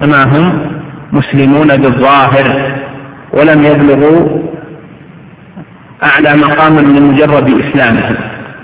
كما هم مسلمون بالظاهر ولم يبلغوا أعلى مقام من مجرد إسلامهم.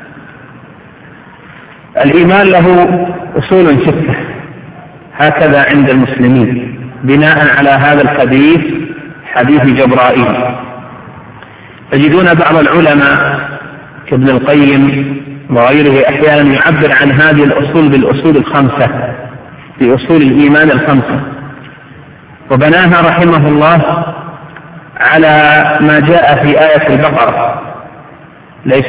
الإيمان له أصول 6 هكذا عند المسلمين بناء على هذا الحديث، حديث جبرائيل. تجدون بعض العلماء كابن القيم وغيره أحيانا يعبر عن هذه الأصول بالأصول 5 في أصول الإيمان 5، وبناها رحمه الله على ما جاء في آية البقرة: ليس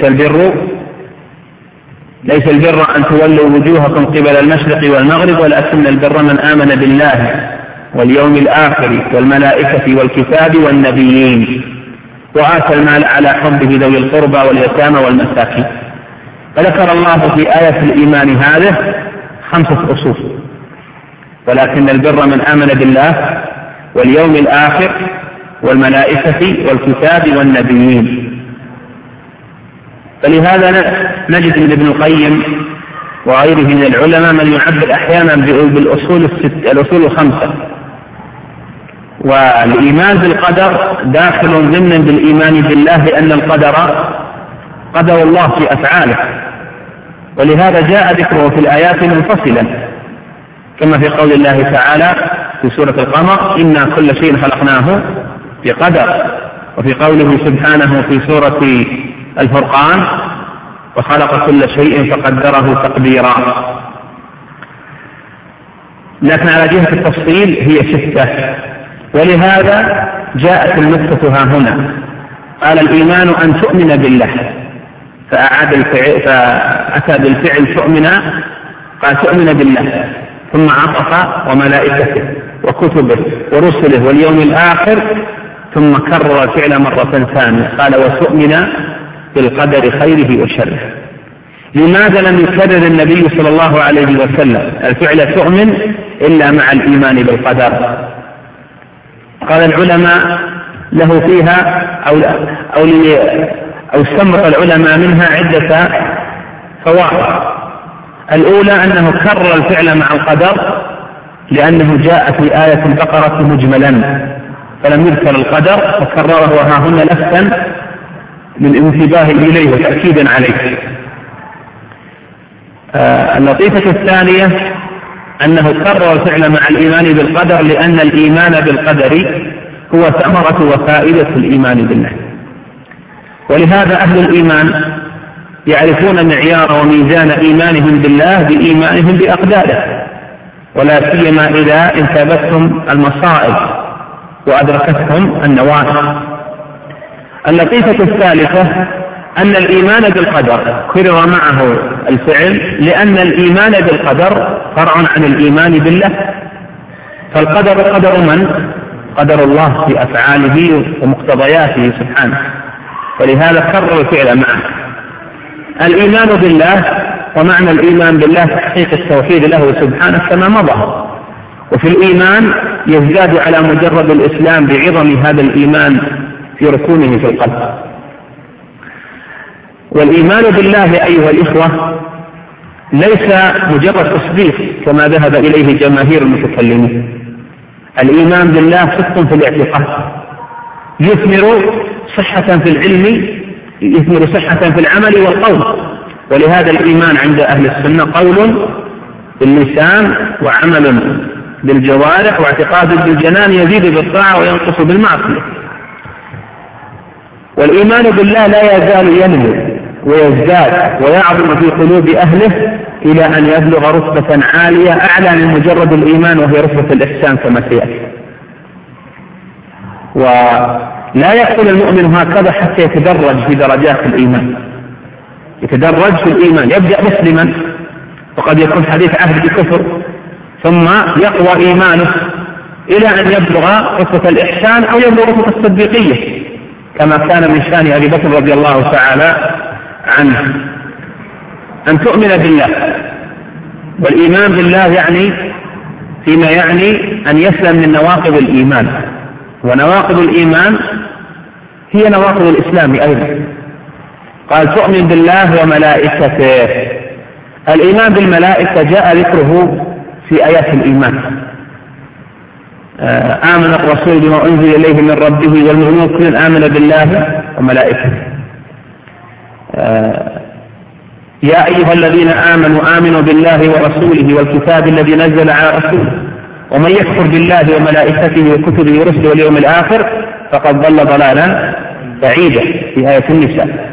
البر أن تولوا وجوهكم قبل المشرق والمغرب ولكن البر من آمن بالله واليوم الآخر والملائكة والكتاب والنبيين وآتى المال على حبه ذوي القربى واليتامى والمساكين. فذكر الله في آية الإيمان هذه 5 أصول: ولكن البر من آمن بالله واليوم الآخر والملائكة والكتاب والنبيين. فلهذا نجد من ابن القيم وغيره من العلماء من يعبر أحيانا بالأصول الأصول 5. والإيمان بالقدر داخل ضمن بالإيمان بالله، لأن القدر قدر الله في أفعاله، ولهذا جاء ذكره في الآيات منفصلا، كما في قول الله تعالى في سورة القمر: إنا كل شيء خلقناه بقدر، وفي قوله سبحانه في سورة الفرقان: وخلق كل شيء فقدره تقديرا. لكن على جهة التفصيل هي 6، ولهذا جاءت النقطة ها هنا. قال: الإيمان أن تؤمن بالله، فأتى بالفعل تؤمن، قال تؤمن بالله، ثم عطف وملائكته وكتبه ورسله واليوم الآخر، ثم كرر الفعل مرة ثانية قال: وتؤمن بالقدر خيره وشره. لماذا لم يكرر النبي صلى الله عليه وسلم الفعل تؤمن إلا مع الإيمان بالقدر؟ قال العلماء له فيها أو استنبط العلماء منها عدة فوائد. الأولى أنه كرر الفعل مع القدر لأنه جاء في آية البقرة مجملا، فلم يذكر القدر فكرره ها هنا لفتا للانتباه إليه وتأكيدا عليه. اللطيفة الثانية أنه كرر الفعل مع الإيمان بالقدر لأن الإيمان بالقدر هو ثمرة وفائدة الإيمان بالله. ولهذا أهل الإيمان يعرفون معيار وميزان إيمانهم بالله بإيمانهم بأقداره، ولا سيما إذا انتابتهم المصائب وأدركتهم النوازل. اللطيفة الثالثة أن الإيمان بالقدر كرر معه الفعل لأن الإيمان بالقدر فرع عن الإيمان بالله، فالقدر قدر من؟ قدر الله في أفعاله ومقتضياته سبحانه، ولهذا كرر الفعل معه. الإيمان بالله ومعنى الإيمان بالله تحقيق التوحيد له سبحانه كما مضى، وفي الإيمان يزداد على مجرد الإسلام بعظم هذا الإيمان في ركونه في القلب. والإيمان بالله أيها الإخوة ليس مجرد تصديق كما ذهب إليه جماهير المتكلمين. الإيمان بالله صدق في الاعتقاد، يثمر صحة في العلم، يثمر صحة في العمل والقول. ولهذا الإيمان عند أهل السنة قول باللسان وعمل بالجوارح واعتقاد بالجنان يزيد بالطاعة وينقص بالمعصية. والإيمان بالله لا يزال ينمو ويزداد ويعظم في قلوب أهله إلى أن يبلغ رتبة عالية أعلى من مجرد الإيمان، وهي رتبة الإحسان كما سيأتي. ولا يحصل المؤمن هكذا حتى يتدرج في درجات الإيمان، يتدرج في الإيمان، يبدأ مسلما وقد يكون حديث عهد بكفر، ثم يقوى إيمانه إلى أن يبلغ رتبة الإحسان أو يبلغ رتبة الصديقية كما كان من شأن أبي بكر رضي الله تعالى عنه. أن تؤمن بالله، والإيمان بالله يعني فيما يعني أن يسلم من نواقض الإيمان، ونواقض الإيمان هي نواقض الإسلام أيضا. قال تؤمن بالله وملائكته. الإيمان بالملائكة جاء ذكره في آيات الإيمان، آمن الرسول بما أنزل إليه من ربه والمؤمنون كل آمن بالله وملائكته. يا أيها الذين آمنوا آمنوا بالله ورسوله والكتاب الذي نزل على رسوله ومن يكفر بالله وملائكته وكتبه ورسله واليوم الآخر فقد ضل ضلالا بعيدا في آية النساء.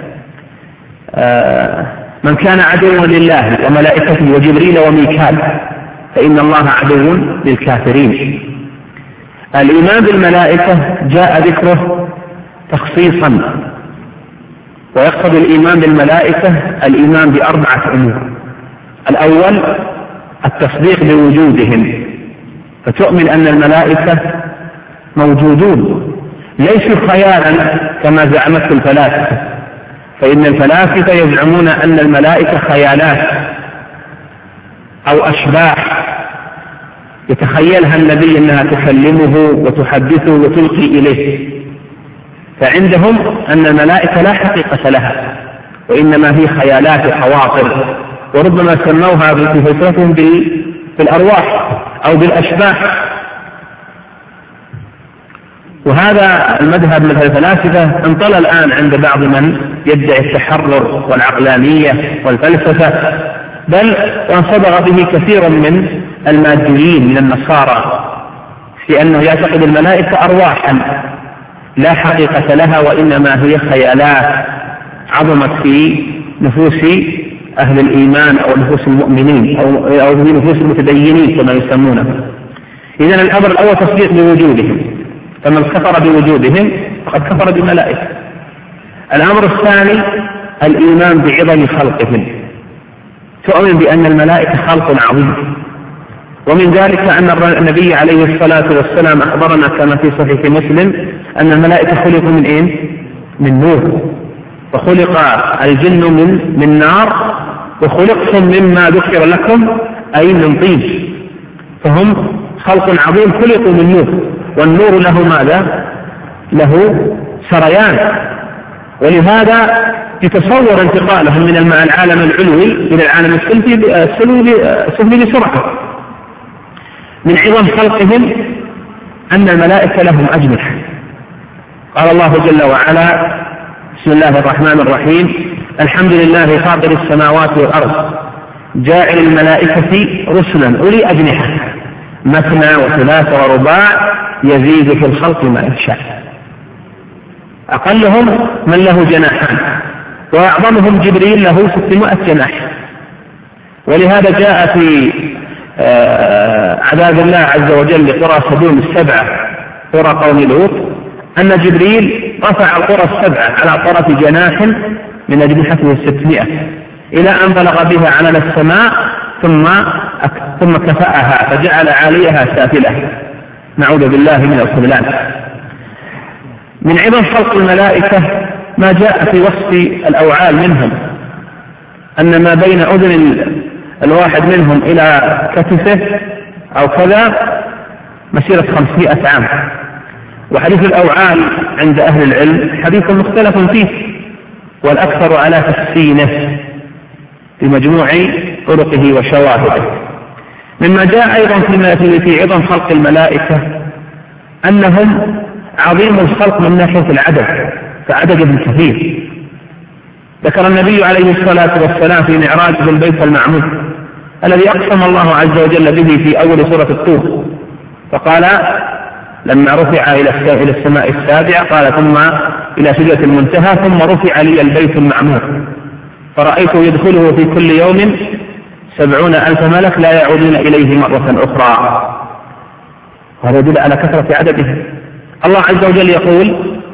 من كان عدوا لله وملائكته وجبريل وميكال فإن الله عدو للكافرين. الإيمان بالملائكة جاء ذكره تخصيصا، ويقصد الإيمان بالملائكة الإيمان بأربعة أمور. الأول التصديق بوجودهم، فتؤمن أن الملائكة موجودون ليسوا خيالا كما زعمته الفلاسفة، فإن الفلاسفة يزعمون أن الملائكة خيالات أو أشباح يتخيلها النبي أنها تكلمه وتحدثه وتلقي إليه، فعندهم أن الملائكة لا حقيقة لها وإنما هي خيالات وخواطر، وربما سموها في فكرتهم بالأرواح أو بالأشباح. وهذا المذهب من الفلاسفة انطلى الآن عند بعض من يدعي التحرر والعقلانية والفلسفة، بل وانصبغ به كثير من الماديين من النصارى في أنه يعتقد الملائكة أرواحا لا حقيقة لها وإنما هي خيالات عظمت في نفوس أهل الإيمان أو نفوس المؤمنين أو في نفوس المتدينين كما يسمونه. إذن الأمر الأول تصديق بوجودهم، فمن كفر بوجودهم فقد كفر بالملائكة. الأمر الثاني الإيمان بعظم خلقهم، تؤمن بأن الملائكة خلق عظيم، ومن ذلك أن النبي عليه الصلاة والسلام أخبرنا كما في صحيح مسلم أن الملائكة خلقوا من إيه؟ من نور، وخلق الجن من نار، وخلقتم مما ذكر لكم أي من طين، فهم خلق عظيم خلقوا من نور، والنور له ماذا؟ له سريان، ولهذا يتصور انتقالهم من العالم العلوي إلى العالم السفلي بسرعة. من عظم خلقهم أن الملائكة لهم أجنحة. قال الله جل وعلا: بسم الله الرحمن الرحيم، الحمد لله فاطر السماوات والأرض جاعل الملائكة رسلا أولي أجنحة مثنى وثلاث ورباع يزيد في الخلق ما يشاء. أقلهم من له جناحان، وأعظمهم جبريل له 600 جناح. ولهذا جاء في عذاب الله عز وجل لقرى سدوم 7 قرى قوم لوط أن جبريل رفع القرى 7 على طرف جناح من أجنحته 600 إلى أن بلغ بها على السماء ثم كفأها فجعل عاليها سافلة، نعوذ بالله من الخذلان. من عظم خلق الملائكة ما جاء في وصف الأوعال منهم، أن ما بين أذن الواحد منهم إلى كتفه أو كذا مسيرة 500 عام. وحديث الأوعال عند أهل العلم حديث مختلف فيه، والأكثر على تحسينه بمجموع طرقه وشواهده. مما جاء أيضا في عظم خلق الملائكة أنهم عظيم الخلق من ناحية العدد، فعددهم كثير. ذكر النبي عليه الصلاة والسلام في معراجه البيت المعمور الذي أقسم الله عز وجل به في أول سورة الطور، فقال لما رفع إلى السماء السابعة قال ثم إلى سدرة المنتهى ثم رفع لي البيت المعمور فرأيته يدخله في كل يوم 70,000 ملك لا يعودون إليه مرة أخرى. وهذا يدل على كثرة عددهم. الله عز وجل يقول: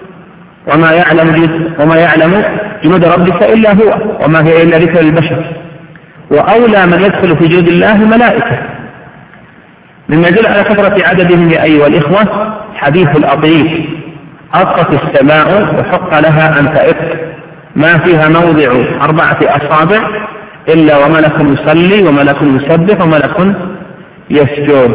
وما يعلم جنود ربك إلا هو وما هي إلا ذكر للبشر. وأولى من يدخل في جنود الله الملائكة. مما يدل على كثرة عددهم يا أيها الإخوة حديث الأطيف: أطت السماء وحق لها أن تئط ما فيها موضع 4 أصابع إلا وملك يصلي وملك يسبح وملك يسجد.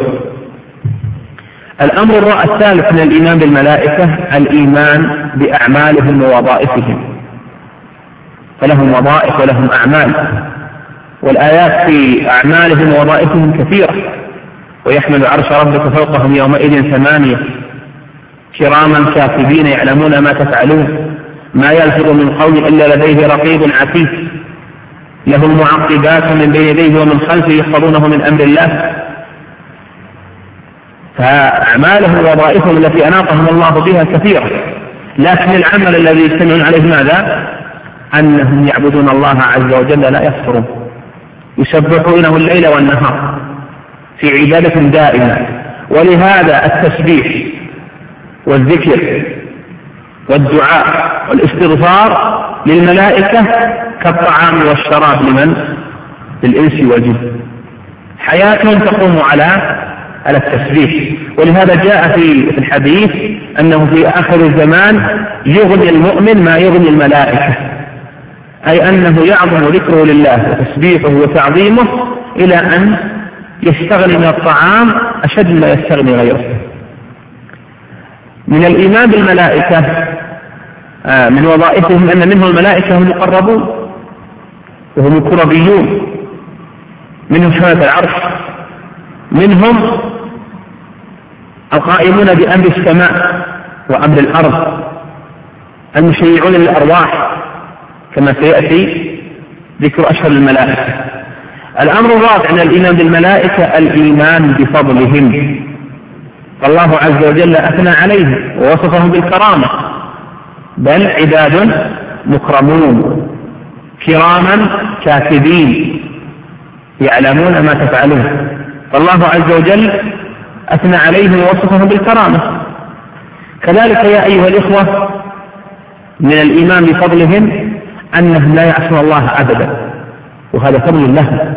الأمر الثالث من الإيمان بالملائكة الإيمان بأعمالهم ووظائفهم، فلهم وظائف ولهم أعمال، والآيات في أعمالهم ووظائفهم كثيرة. ويحمل عرش ربك فوقهم يومئذ 8 كراما كاتبين يعلمون ما تفعلون ما يلفظ من قول إلا لديه رقيب عتيد له معقبات من بين يديه ومن خلفه يحفظونه من أمر الله. فأعمالهم ووظائفهم التي أناطهم الله بها كثيرة، لكن العمل الذي يجتمعون عليه ماذا؟ أنهم يعبدون الله عز وجل لا يكفرون، يسبحونه الليل والنهار في عبادة دائمة. ولهذا التسبيح والذكر والدعاء والاستغفار للملائكة كالطعام والشراب لمن؟ للإنس والجن، حياتهم تقوم على التسبيح. ولهذا جاء في الحديث أنه في آخر الزمان يغني المؤمن ما يغني الملائكة، أي أنه يعظم ذكره لله وتسبيحه وتعظيمه إلى أن يستغني من الطعام أشد ما يستغني غيره. من الإيمان بالملائكة من وظائفهم أن منهم الملائكة هم المقربون وهم الكربيون، منهم حملة العرش، منهم القائمون بأمر السماء وأمر الأرض، المشيعون للأرواح كما سيأتي ذكر أشهر الملائكة. الأمر الرابع من الإيمان بالملائكة الإيمان بفضلهم، فالله عز وجل أثنى عليهم ووصفهم بالكرامة، بل عباد مكرمون كراما كاتبين يعلمون ما تفعلون، فالله عز وجل أثنى عليهم ووصفهم بالكرامة. كذلك يا أيها الإخوة من الإيمان بفضلهم أنهم لا يعصون الله أبدا، وهذا فضل الله،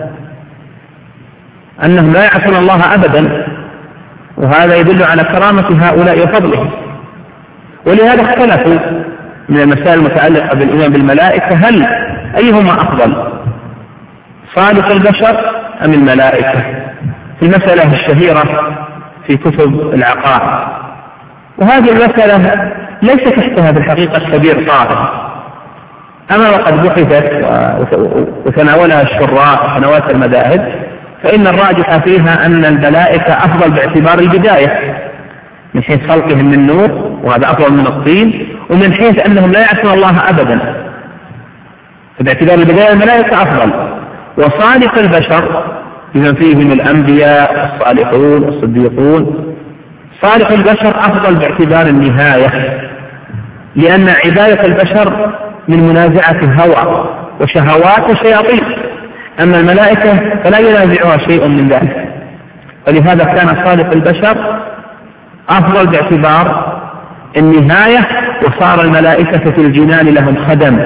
أنهم لا يعصون الله أبدا، وهذا يدل على كرامة هؤلاء وفضلهم. ولهذا اختلفوا من المسائل المتعلقة بالإيمان بالملائكة هل أيهما أفضل، صالح البشر أم الملائكة، في المسألة الشهيرة في كتب العقائد. وهذه المسألة ليس تحتها في الحقيقة كبير طارئ، أما وقد بحثت وتناولها الشراء وتناولت المذاهب، فإن الراجح فيها أن الملائكة أفضل باعتبار البداية من حيث خلقهم من نور، وهذا أفضل من الطين، ومن حيث أنهم لا يعصون الله أبدا، فباعتبار البداية الملائكة أفضل. وصالح البشر بمن فيهم الأنبياء والصالحون والصديقون، صالح البشر أفضل باعتبار النهاية، لأن عبادة البشر من منازعة الهوى وشهوات وشياطين، أما الملائكة فلا ينازعها شيء من ذلك. ولهذا كان صالح البشر أفضل باعتبار النهاية، وصار الملائكة في الجنان لهم خدم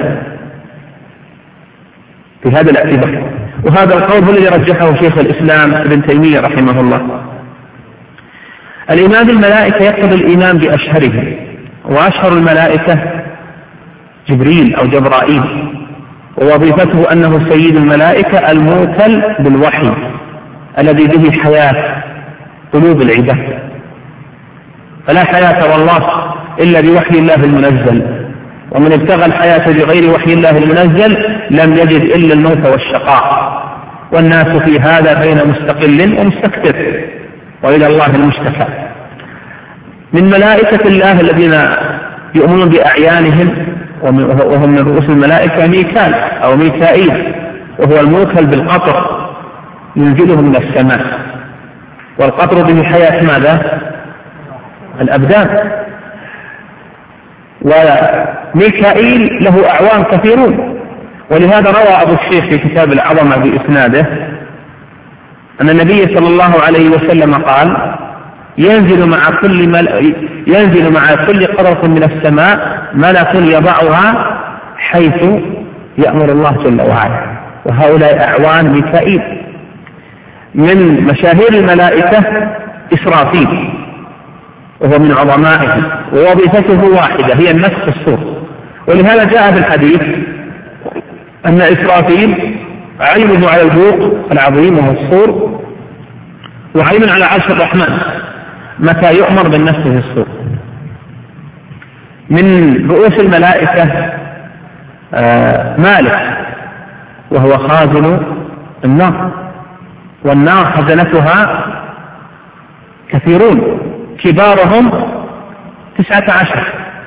في هذا الاعتبار. وهذا القول هو الذي رجحه شيخ الإسلام ابن تيمية رحمه الله. الإيمان بالملائكة يقتضي الإيمان بأشهرهم، وأشهر الملائكة جبريل أو جبرائيل، ووظيفته أنه سيد الملائكة الموكل بالوحي الذي به حياة قلوب العباد، فلا حياة والله إلا بوحي الله المنزل، ومن ابتغى الحياة بغير وحي الله المنزل لم يجد إلا الموت والشقاء، والناس في هذا بين مستقل ومستكثر، وإلى الله المشتكى. من ملائكة الله الذين يؤمنون بأعيانهم وهم من رؤوس الملائكة ميكال أو ميكائيل، وهو الموكل بالقطر ينزله من السماء، والقطر به حياة ماذا؟ الأبدان. وميكائيل له أعوان كثيرون، ولهذا روى أبو الشيخ في كتاب العظمة بإسناده أن النبي صلى الله عليه وسلم قال: ينزل مع كل قطرة من السماء ملك يضعها حيث يأمر الله جل وعلا، وهؤلاء أعوان ميكائيل. من مشاهير الملائكة إسرافيل، وهو من عظمائهم، ووظيفته واحدة هي النفخ في الصور. ولهذا جاء في الحديث أن إسرافيل عين على البوق العظيم وهو الصور، وعين على عرش الرحمن متى يؤمر بالنفخ في الصور. من رؤوس الملائكة مالك، وهو خازن النار، والنار خزنتها كثيرون، كبارهم 19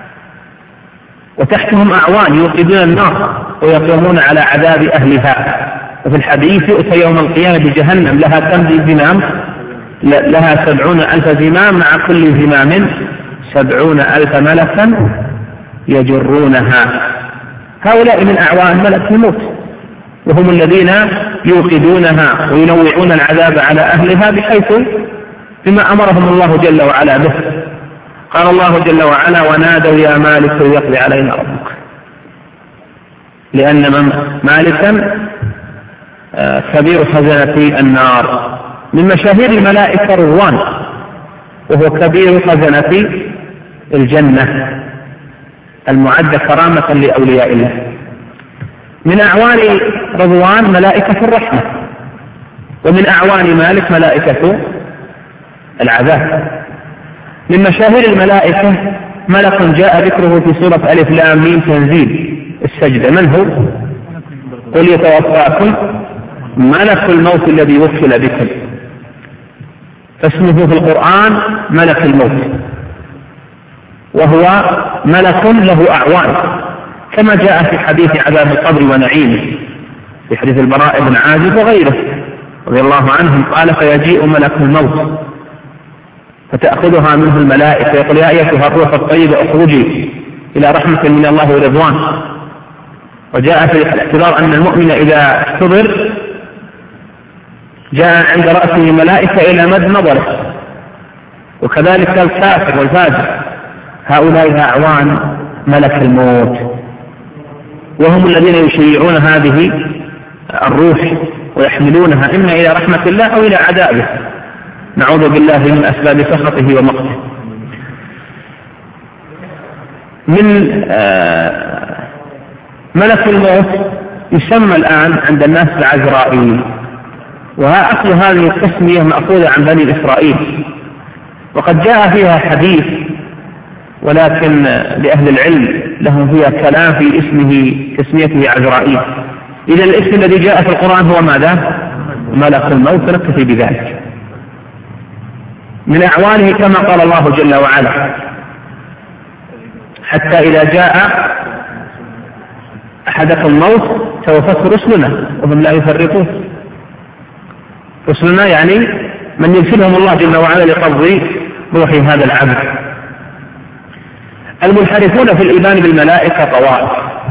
وتحتهم أعوان يوقدون النار ويقومون على عذاب أهلها. وفي الحديث يؤتى يوم القيامة بجهنم لها كم زمام؟ لها 70,000 زمام، مع كل زمام 70,000 ملكا يجرونها. هؤلاء من أعوان ملك الموت، وهم الذين يوقدونها وينوعون العذاب على أهلها بحيث بما أمرهم الله جل وعلا به. قال الله جل وعلا: ونادوا يا مالك ليقضي علينا ربك، لأن مالكا كبير خزنة النار. من مشاهير الملائكة رضوان، وهو كبير خزنة الجنة المعدة كرامة لأولياء الله. من أعوان رضوان ملائكة الرحمة، ومن أعوان مالك ملائكة العذاب. من مشاهير الملائكة ملك جاء ذكره في سورة ألف لام ميم تنزيل السجدة. من هو؟ قل يتوفاكم ملك الموت الذي وكل بكم، فاسمه في القرآن ملك الموت، وهو ملك له أعوان، كما جاء في حديث عذاب القبر ونعيمه في حديث البراء بن عازب وغيره رضي الله عنهم، قال: فيجيء ملك الموت فتأخذها منه الملائكة يقول: يا أيتها الروح الطيبة اخرجي إلى رحمة من الله ورضوان. وجاء في الاعتبار أن المؤمن إذا احتضر جاء عند رأسه ملائكة إلى مد نظره، وكذلك الكافر والفاجر. هؤلاء أعوان ملك الموت، وهم الذين يشيعون هذه الروح ويحملونها إما إلى رحمة الله أو إلى عذابه، نعوذ بالله من أسباب سخطه ومقته. من ملك الموت يسمى الآن عند الناس بعزرائيل، وأصل هذه التسمية مأخوذة عن بني إسرائيل، وقد جاء فيها حديث، ولكن لأهل العلم لهم فيها كلام في اسمه تسميته عزرائيل. إذا الاسم الذي جاء في القرآن هو ماذا؟ ملك الموت، نكتفي بذلك. من أعوانه كما قال الله جل وعلا: حتى إذا جاء أحدكم الموت توفته رسلنا وهم لا يفرطون. رسلنا يعني من يرسلهم الله جل وعلا لقبض روح هذا العبد. المنحرفون في الإيمان بالملائكة طوائف،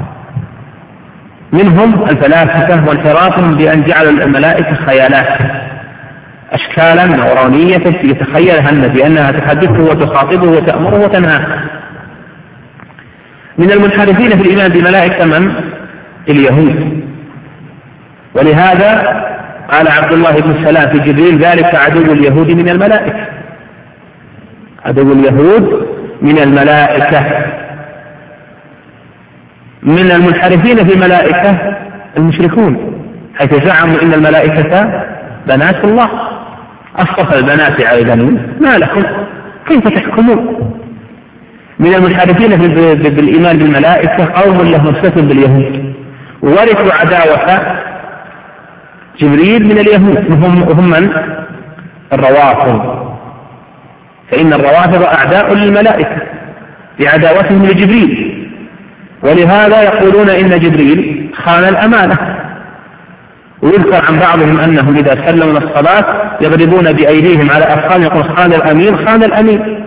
منهم الفلاسفة وانحرافهم بأن جعلوا الملائكة خيالات، أشكالا نورانية يتخيلها النبي أنها تحدثه وتخاطبه وتأمره وتنهاه. من المنحرفين في الإيمان بالملائكة من؟ اليهود. ولهذا قال عبد الله بن سلام في جبريل: ذلك عدو اليهود من الملائكة. عدو اليهود من الملائكة. من المنحرفين في الملائكة المشركون، حيث زعموا إن الملائكة بنات الله، أصطفى البنات على البنين، ما لكم كيف تحكمون؟ من المنحرفين بالإيمان بالملائكة قوم لهم صفة باليهود، وورثوا عداوة جبريل من اليهود، وهم من؟ الروافض. فإن الروافض أعداء للملائكة بعداوتهم لجبريل، ولهذا يقولون إن جبريل خان الأمانة. ويذكر عن بعضهم أنهم إذا سلموا الصلاة يضربون بأيديهم على أفخاذهم يقول: خان الأمين خان الأمين.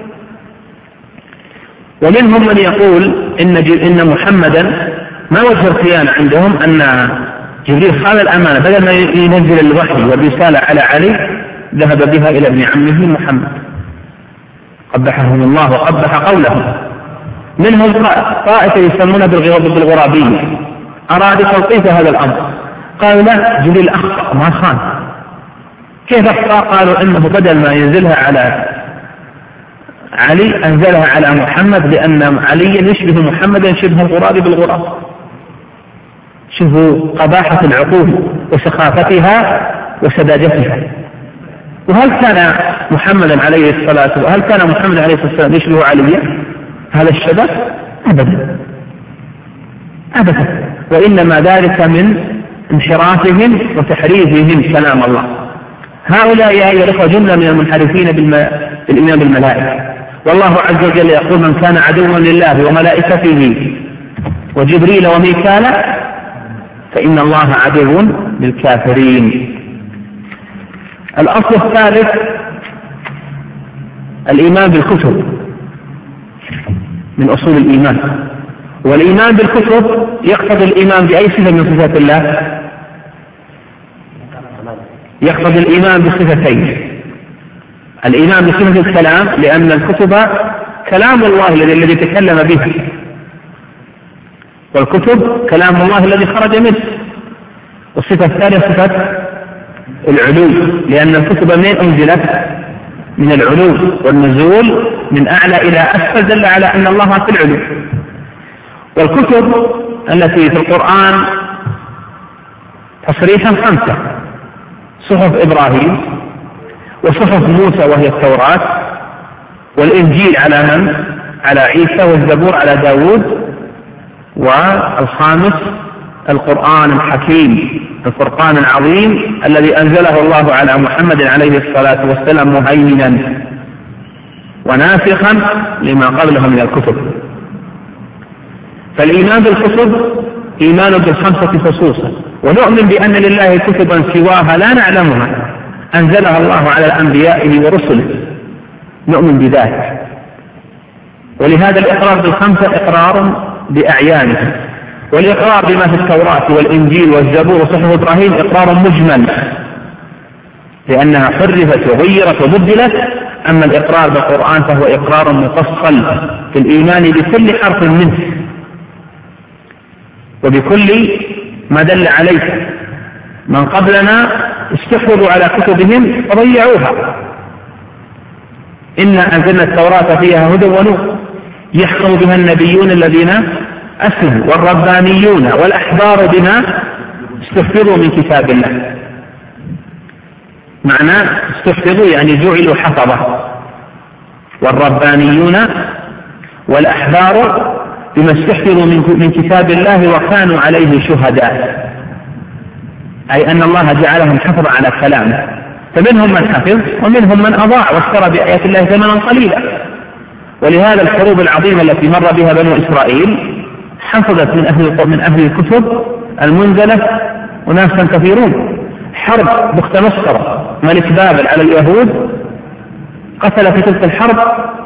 ومنهم من يقول إن محمدا ما وجه الخيانة عندهم، أن جبريل خان الأمانة، بدل ما ينزل الوحي والرسالة على علي ذهب بها إلى ابن عمه محمد، قبحهم الله وقبح قولهم. منهم طائفة يسمون بالغرابية، أرادوا تلطيف هذا الأمر، قالوا لا، جبريل أخطأ ما خان. كيف أخطأ؟ قالوا إنه بدل ما ينزلها على علي أنزلها على محمد، لأن عليا يشبه محمدا شبه الغراب بالغراب. شوفوا قباحة العقول وسخافتها وسذاجتها. وهل كان محمدا عليه الصلاة والسلام، هل كان محمد عليه الصلاة والسلام يشبه عليا هذا الشبه؟ أبدا أبدا، وإنما ذلك من انحرافهم وتحريفهم كلام الله. هؤلاء يا أيها الأخوة جملة من المنحرفين بالإيمان بالملائكة. والله عز وجل يقول: من كان عدوا لله وملائكته وجبريل وميكال فإن الله عدو للكافرين. الأصل الثالث الإيمان بالكتب من أصول الإيمان. والإيمان بالكتب يقتضي الإيمان بأي صفة من صفات الله؟ يقتضي الإيمان بصفتين: الإيمان بصفة الكلام، لأن الكتب كلام الله الذي تكلم به، والكتب كلام الله الذي خرج منه. والصفة الثانية صفة العلو، لأن الكتب من أنزلت من العلو، والنزول من أعلى إلى أسفل دل على أن الله في العلو. والكتب التي في القرآن تصريحا 5: صحف إبراهيم، وصحف موسى وهي التوراة، والإنجيل على من؟ على عيسى، والزبور على داود، والخامس القرآن الحكيم الفرقان العظيم الذي أنزله الله على محمد عليه الصلاة والسلام مهيمنا وناسخا لما قبله من الكتب. فالإيمان بالكتب إيمان بالخمسة خصوصا، ونؤمن بأن لله كتبا سواها لا نعلمها أنزلها الله على أنبيائه ورسله، نؤمن بذلك. ولهذا الإقرار بالخمسة إقرار بأعيانه، والإقرار بما في التوراة والإنجيل والزبور وصحف إبراهيم إقرار مجمل لأنها حرفت وغيرت وبدلت. أما الإقرار بالقرآن فهو إقرار مفصل في الإيمان بكل حرف منه وبكل ما دل عليه. من قبلنا استحوذوا على كتبهم وضيعوها. إنا أنزلنا التوراة فيها هدى ونور يحكم بها النبيون الذين أسلموا والربانيون والأحبار بما استحفظوا من كتاب الله. معنى استحفظوا يعني جعلوا حفظة، والربانيون والأحبار بما استحفظوا من كتاب الله وكانوا عليه شهداء، أي أن الله جعلهم حفظ على كلامه. فمنهم من حفظ ومنهم من أضاع واشترى بآيات الله ثمنا قليلا. ولهذا الحروب العظيمة التي مر بها بنو إسرائيل حفظت من أهل الكتب المنزلة وناسا كثيرون. حرب بخت نصر ملك بابل على اليهود قتل في تلك الحرب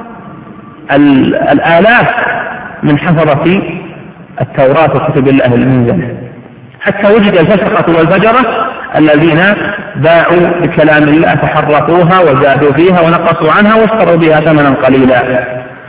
الآلاف من حفظة التوراة وكتب الله المنزلة، حتى وجد الفسقة والفجرة الذين باعوا بكلام الله فحرفوها وزادوا فيها ونقصوا عنها واشتروا بها ثمنا قليلا.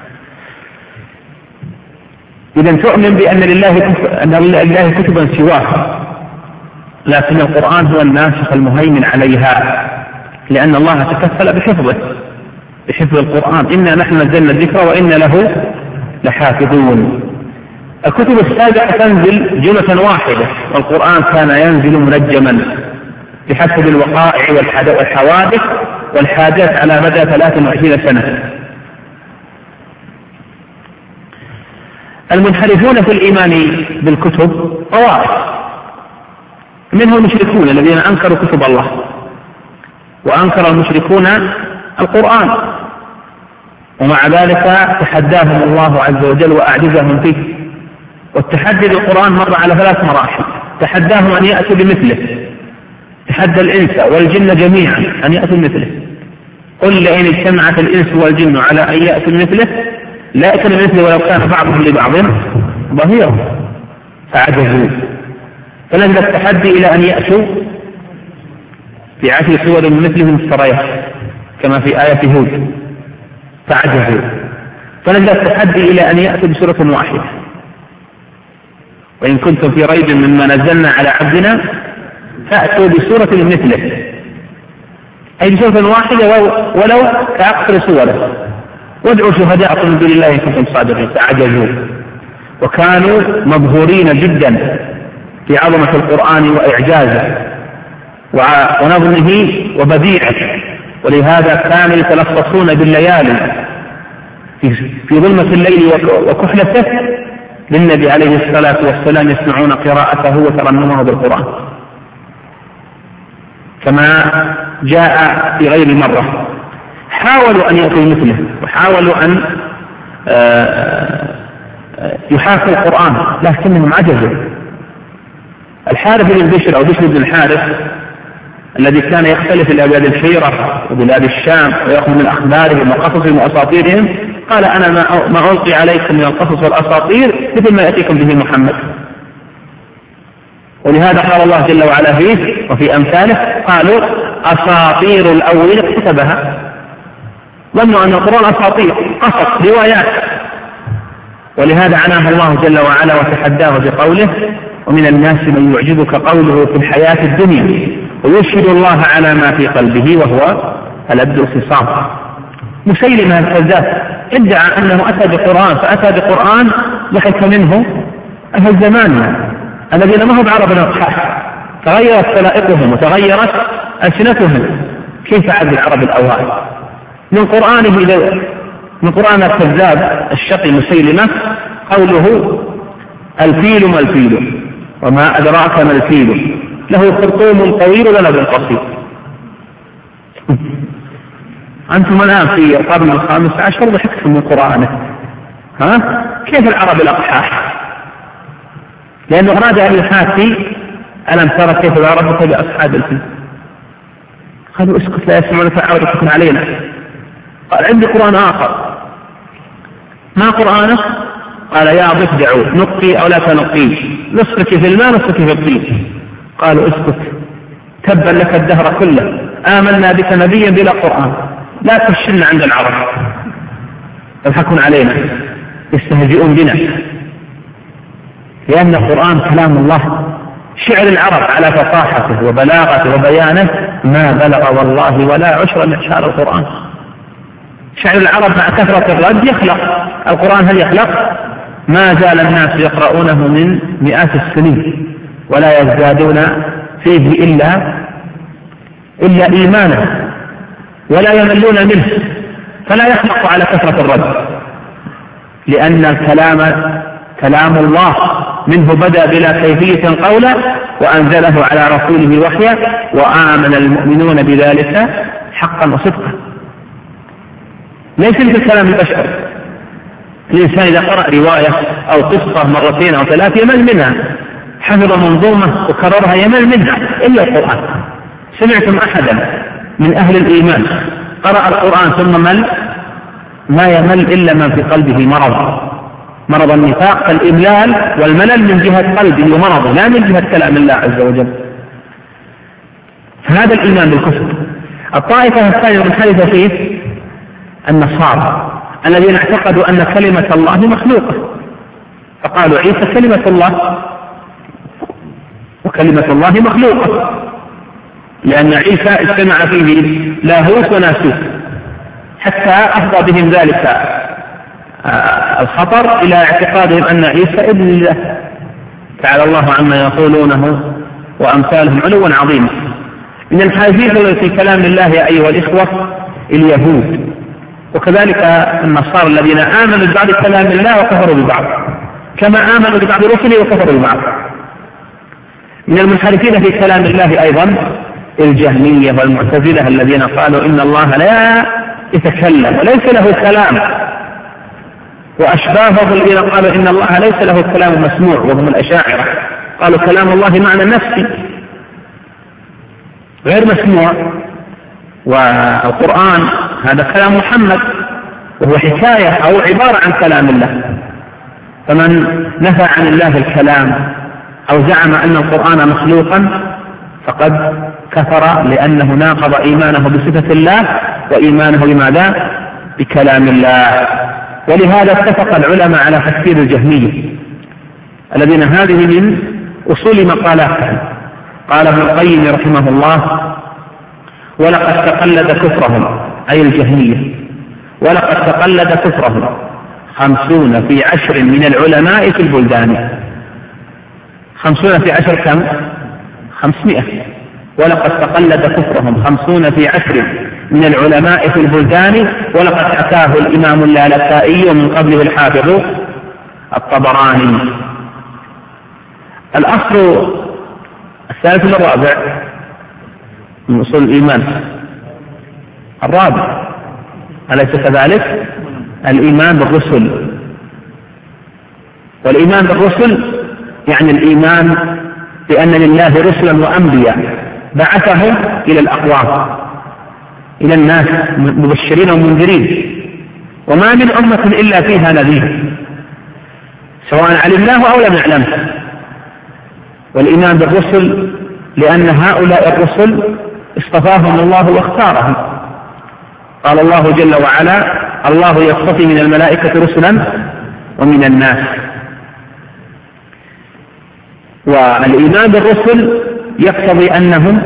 إذا تؤمن بأن لله كتبا سواها، لكن القرآن هو الناسخ المهيمن عليها، لأن الله تكفل بحفظ القرآن. إنا نحن نزلنا الذكر وإنا له لحافظون. الكتب السابقة تنزل جملة واحدة، والقرآن كان ينزل منجما بحسب الوقائع والحوادث والحاجات على مدى 23 سنة. المنحرفون في الإيمان بالكتب طوائف، منهم المشركون الذين أنكروا كتب الله، وأنكر المشركون القرآن، ومع ذلك تحداهم الله عز وجل وأعجزهم فيه. والتحدي بالقرآن مر على 3 مراحل. تحداهم أن يأتوا بمثله، تحدى الإنس والجن جميعا أن يأتوا بمثله. قل لئن اجتمعت الإنس والجن على أن يأتوا بمثله لا يأتوا بمثله ولو كان بعضهم لبعض ظهيرا، فعجزوا. فنزل التحدي إلى أن يأتوا ب10 سور من مثلهم مفتريات كما في آية هود، فعجزوا. فنزل التحدي إلى أن يأتوا بسورة واحدة. وإن كنتم في ريب مما نزلنا على عبدنا فأتوا بسورة مثله، أي بسورة واحدة ولو كأكثر سوره، وادعوا شهداءكم من دون الله إن كنتم صادقين. فعجزوا وكانوا مبهورين جدا في عظمة القرآن وإعجازه ونظمه وبديعه، ولهذا كانوا يتلفظون بالليالي في ظلمة الليل وكحلته للنبي عليه الصلاة والسلام يسمعون قراءته وترنمه بالقرآن. كما جاء في غير مرة. حاولوا أن يأتوا مثله، وحاولوا أن يحاكوا القرآن، لكنهم عجزوا. الحارث بن بشر أو بشر بن الحارث الذي كان يختلف إلى بلاد الحيرة وبلاد الشام ويأخذ من أخبارهم وقصصهم وأساطيرهم، قال أنا ما ألقي عليكم من القصص والأساطير مثل ما يأتيكم به محمد. ولهذا قال الله جل وعلا فيه وفي أمثاله قالوا أساطير الأولين اكتتبها، ظنوا أن القرآن أساطير قصص روايات. ولهذا عناها الله جل وعلا وتحداه بقوله ومن الناس من يعجبك قوله في الحياة الدنيا ويشهد الله على ما في قلبه وهو ألد الخصام. مسيلمة الكذاب ادعى أنه أتى بقرآن، فأتى بقرآن ضحك منه أهل زماننا الذين ما هم بعرب الأصحاح، تغيرت سلائقهم وتغيرت ألسنتهم. كيف عاد العرب الأوائل؟ من قرآن الكذاب الشقي مسيلمة قوله الفيل ما الفيل وما أدراك ما الفيل له خرطوم طويل ولب قصير. أنتم الآن في القرن الخامس عشر ضحكتم من قرآنه. كيف العرب الأقحاح؟ لأنه أراد أن يحاكي ألم ترى كيف ربك بأصحاب الفيل؟ قالوا اسكت لا يسمعون فعاود يحكم علينا. قال عندي قرآن آخر. ما قرآنه؟ قال يا ضيف دعوه نقي أو لا تنقي، نصفك في الماء نصفك في الطين. قالوا اسكت تبا لك الدهر كله، آمنا بك نبيا بلا قرآن، لا تفشلنا عند العرب يضحكون علينا يستهزئون بنا، لأن القرآن كلام الله. شعر العرب على فصاحته وبلاغته وبيانه ما بلغ والله ولا عشر من شعر القرآن. شعر العرب مع كثرة الرد يخلق، القرآن هل يخلق؟ ما زال الناس يقرؤونه من مئات السنين ولا يزدادون فيه إلا إيمانا ولا يملون منه، فلا يخلق على كثرة الرد، لأن الكلام كلام الله منه بدأ بلا كيفية قولا وأنزله على رسوله وحيا وآمن المؤمنون بذلك حقا وصدقا. ليس مثل كلام البشر. الإنسان إذا قرأ رواية أو قصة مرتين أو ثلاث يمل منها، حفظ منظومة وكررها يمل منها، إلا القرآن. سمعتم أحدا من أهل الإيمان قرأ القرآن ثم مل؟ ما يمل إلا من في قلبه مرض النفاق، فالإملال والملل من جهة قلبه ومرضه لا من جهة كلام الله عز وجل. فهذا الإيمان بالكفر. الطائفة الثانية المنحرفة فيه النصارى الذين اعتقدوا أن كلمة الله مخلوقة، فقالوا عيسى كلمة الله وكلمة الله مخلوقة، لأن عيسى اجتمع فيه لاهوت وناسوت، حتى أفضى بهم ذلك الخطر إلى اعتقادهم أن عيسى ابن الله تعالى الله عما يقولونه وأمثالهم علوا عظيما. من الحاجين في كلام الله يا أيها الإخوة اليهود، وكذلك النصارى الذين آمنوا ببعض كلام الله وكفروا ببعض، كما آمنوا ببعض رسله وكفروا ببعض. من المنحرفين في كلام الله أيضا الجهمية والمعتزلة الذين قالوا إن الله لا يتكلم وليس له كلام، وأشباههم الذين قالوا إن الله ليس له كلام مسموع وهم الأشاعرة، قالوا كلام الله معنى نفسي غير مسموع، والقرآن هذا كلام محمد وهو حكاية أو عبارة عن كلام الله. فمن نفى عن الله الكلام أو زعم أن القرآن مخلوقا فقد كفر، لأنه ناقض إيمانه بصفة الله وإيمانه بماذا؟ بكلام الله. ولهذا اتفق العلماء على تكفير الجهمية الذين هذه من أصول مقالاتهم. قال ابن القيم رحمه الله ولقد تقلد كفرهم أي الجهمية، ولقد تقلد كفرهم 50 في 10 من العلماء في البلدان. 50 في 10 كم؟ 500. ولقد تقلد كفرهم 50 في 10 من العلماء في البلدان، ولقد حكاه الإمام اللالكائي ومن قبله الحافظ الطبراني. الأصل الثالث والرابع من أصول الإيمان الرابع، أليس كذلك؟ الإيمان بالرسل. والإيمان بالرسل يعني الإيمان بأن لله رسلا وأنبياء بعثهم إلى الأقوام، إلى الناس مبشرين ومنذرين، وما من أمة إلا فيها نذير سواء علمناه أو لم نعلمه. والإيمان بالرسل لأن هؤلاء الرسل اصطفاهم الله واختارهم. قال الله جل وعلا: الله يصطفي من الملائكة رسلا ومن الناس. والإيمان بالرسل يقتضي أنهم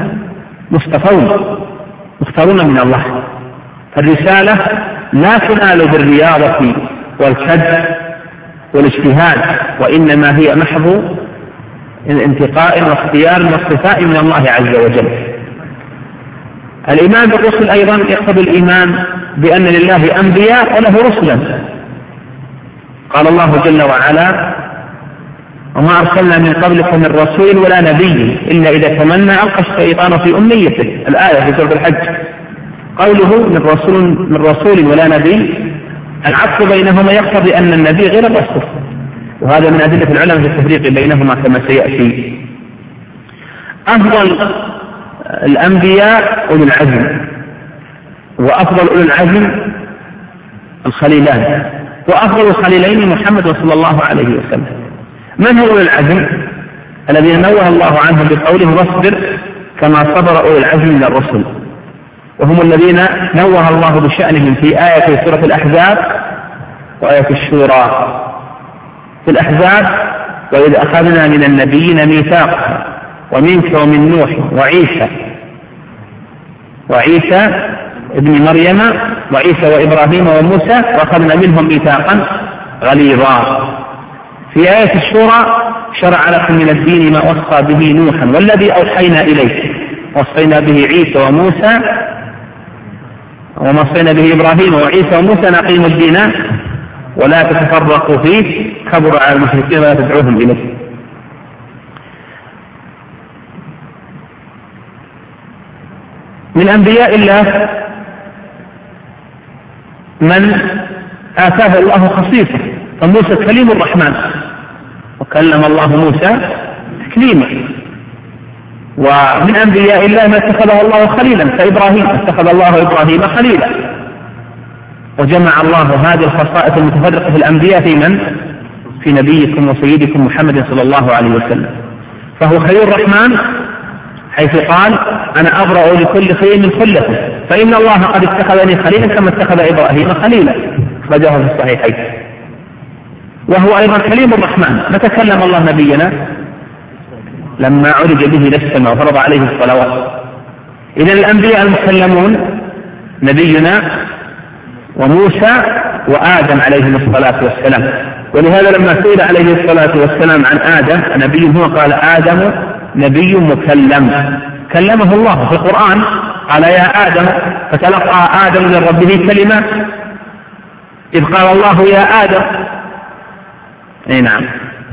مختارون من الله. الرسالة لا تنال بالرياضة والكد والاجتهاد، وإنما هي محض انتقاء واختيار واصطفاء من الله عز وجل. الإيمان بالرسل أيضا يقتضي الإيمان بأن لله أنبياء وله رسلا. قال الله جل وعلا: وما أرسلنا من قبلك من رسول ولا نبي إلا إذا تمنى ألقى الشيطان في أمنيته. الآية في سورة الحج. قوله من رسول ولا نبي، العطف بينهما يقتضي أن النبي غير الرسول، وهذا من أدلة العلماء في التفريق بينهما كما سيأتي. أفضل الأنبياء أولو العزم، وأفضل أولو العزم الخليلان، وأفضل الخليلين محمد صلى الله عليه وسلم. من هو أولو العزم؟ الذين نوه الله عنهم بقوله: واصبر كما صبر أولو العزم من الرسل، وهم الذين نوه الله بشأنهم في آية سورة الأحزاب وآية الشورى. في الأحزاب: وإذ أخذنا من النبيين ميثاقا ومنك ومن نوح وعيسى ابن مريم وعيسى وإبراهيم وموسى وأخذنا منهم ميثاقا غليظا. في آية الشورى: شرع لكم من الدين ما وصى به نوحا والذي أوحينا إليك وصينا به عيسى وموسى وما وصينا به إبراهيم وعيسى وموسى أن أقيموا الدين ولا تتفرقوا فيه كبر على المشركين ولا تدعوهم إليه. من أنبياء الله من آتاه الله خصيصة، فموسى كليم الرحمن وكلم الله موسى تكليما. ومن أنبياء الله ما اتخذه الله خليلا، فإبراهيم اتخذ الله إبراهيم خليلا. وجمع الله هذه الخصائص المتفرقة في الأنبياء في نبيكم وسيدكم محمد صلى الله عليه وسلم. فهو خليل الرحمن حيث قال: أنا أبرأ لكل خير من خلته، فإن الله قد اتخذني خليلا كما اتخذ إبراهيم خليلا، أخرجه في الصحيحين. وهو أيضا كليم الرحمن. متى كلم الله نبينا؟ لما عرج به إلى السماء وفرض عليه الصلوات. إذن الأنبياء المكلمون نبينا وموسى وآدم عليهم الصلاة والسلام. ولهذا لما سئل عليه الصلاة والسلام عن آدم نبي هو، قال: آدم نبي مكلم كلمه الله في القرآن. قال: يا آدم، فتلقى آدم من ربه كلمات، إذ قال الله يا آدم. أي نعم.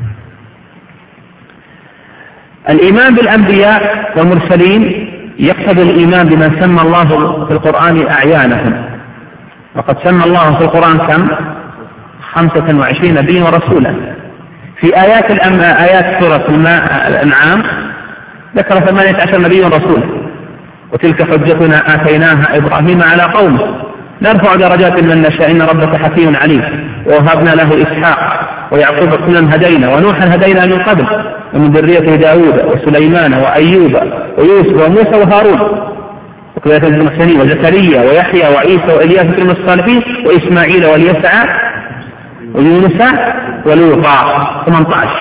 الإيمان بالأنبياء والمرسلين يقتضي الإيمان بمن سمى الله في القرآن أعيانهم، وقد سمى الله في القرآن كم؟ 25 نبيا ورسولا. في آيات سورة الأنعام ذكر 18 نبيا ورسولا: وتلك حجتنا آتيناها إبراهيم على قومه نرفع درجات من نشاء إن ربك حكيم عليم ووهبنا له إسحاق ويعقوب كلا هدينا ونوحا هدينا من قبل ومن ذريته داود وسليمان وأيوب ويوسف وموسى وهارون وكذلك المحسنين وزكريا ويحيى وعيسى وإلياس من الصالحين وإسماعيل واليسع ويونس ولوطا 18.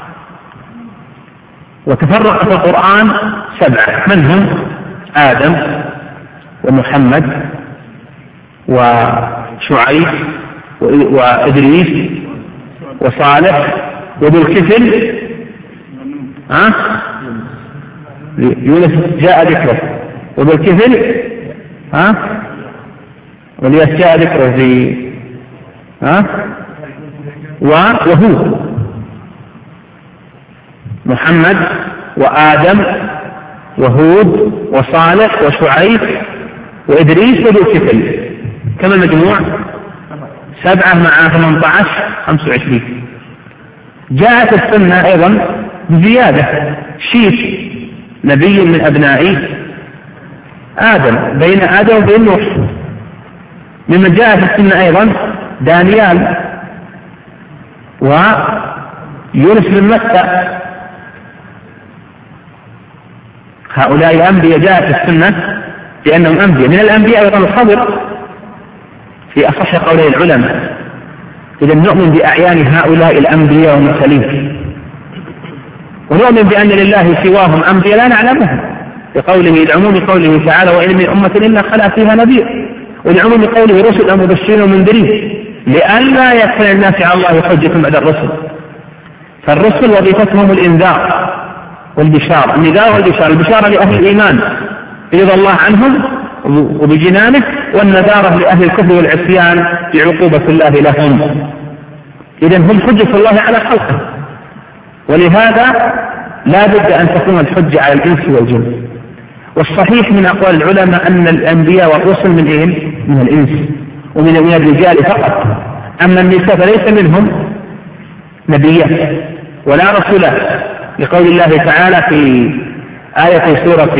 وتفرق في القرآن 7 منهم آدم ومحمد وشعيب وإدريس وصالح وذو الكفل. يونس جاء ذكره، وذو الكفل والياس جاء ذكره في وهو محمد وآدم وهود وصالح وشعيب وإدريس وذو كفل، كم المجموع؟ 7 مع 18 25. جاءت السنة أيضا بزيادة، شيث نبي من أبناء آدم، بين آدم وبين نوح. ممن جاء في السنة أيضا دانيال ويونس بن متى، هؤلاء الأنبياء جاء في السنة لأنهم أنبياء. من الأنبياء أيضا الخضر في أصح قولي العلماء. إذا نؤمن بأعيان هؤلاء الأنبياء والمرسلين، ونؤمن بأن لله سواهم أنبياء لا نعلمهم، لقوله لعموم قوله تعالى وإن من أمة إلا خلا فيها نذير، ولعموم قوله رسل مبشرين ومنذرين لئلا يكون الناس على الله حجة بعد الرسل. فالرسل وظيفتهم الإنذار والبشارة، النذار والبشارة، البشارة لأهل الإيمان برضا الله عنهم وبجنانه، والنذارة لأهل الكفر والعصيان بعقوبة الله لهم. إذن هم حجة الله على خلقه، ولهذا لا بد أن تكون الحجة على الإنس والجن. والصحيح من أقوال العلماء أن الأنبياء والرسل من إيه؟ من الإنس ومن الرجال فقط، أما النساء فليس منهم نبيات ولا رسولات، لقول الله تعالى في آية سورة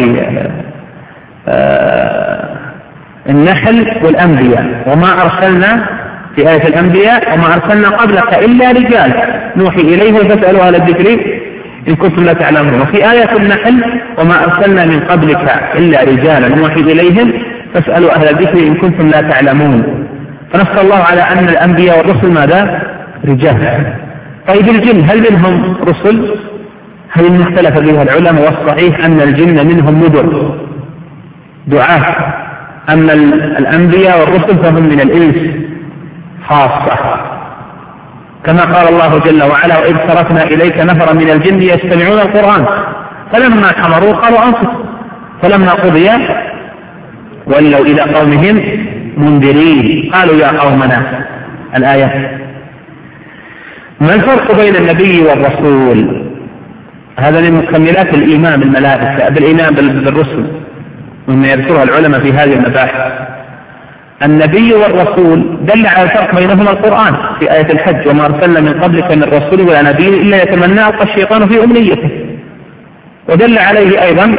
النحل والأنبياء وما أرسلنا، في آية الأنبياء وما أرسلنا قبلك إلا رجال نوحي إليه فاسألوا أهل الذكر إن كنتم لا تعلمون. وفي آية النحل وما أرسلنا من قبلك إلا رجالا نوحي إليهم فاسألوا أهل الذكر إن كنتم لا تعلمون. فنص الله على أن الأنبياء والرسل ماذا؟ رجال. طيب الجن هل منهم رسل؟ هل اختلف بها العلماء، والصحيح أن الجن منهم نذر دعاة، أما الأنبياء والرسل فهم من الإنس خاصة، كما قال الله جل وعلا وإذ صرفنا إليك نفرا من الجن يستمعون القرآن فلما حضروا قالوا أنصتوا فلما قضي ولوا إلى قومهم منذرين قالوا يا قومنا. الآية. ما الفرق بين النبي والرسول؟ هذا من مكملات الإيمان بالملائكة، بالإيمان بالرسل، مما يذكرها العلماء في هذه المباحث. النبي والرسول دل على الفرق بينهما القرآن في آية الحج وما أرسلنا من قبلك من الرسول ولا نبي إلا يتمنى ألقى الشيطان في أمنيته. ودل عليه أيضا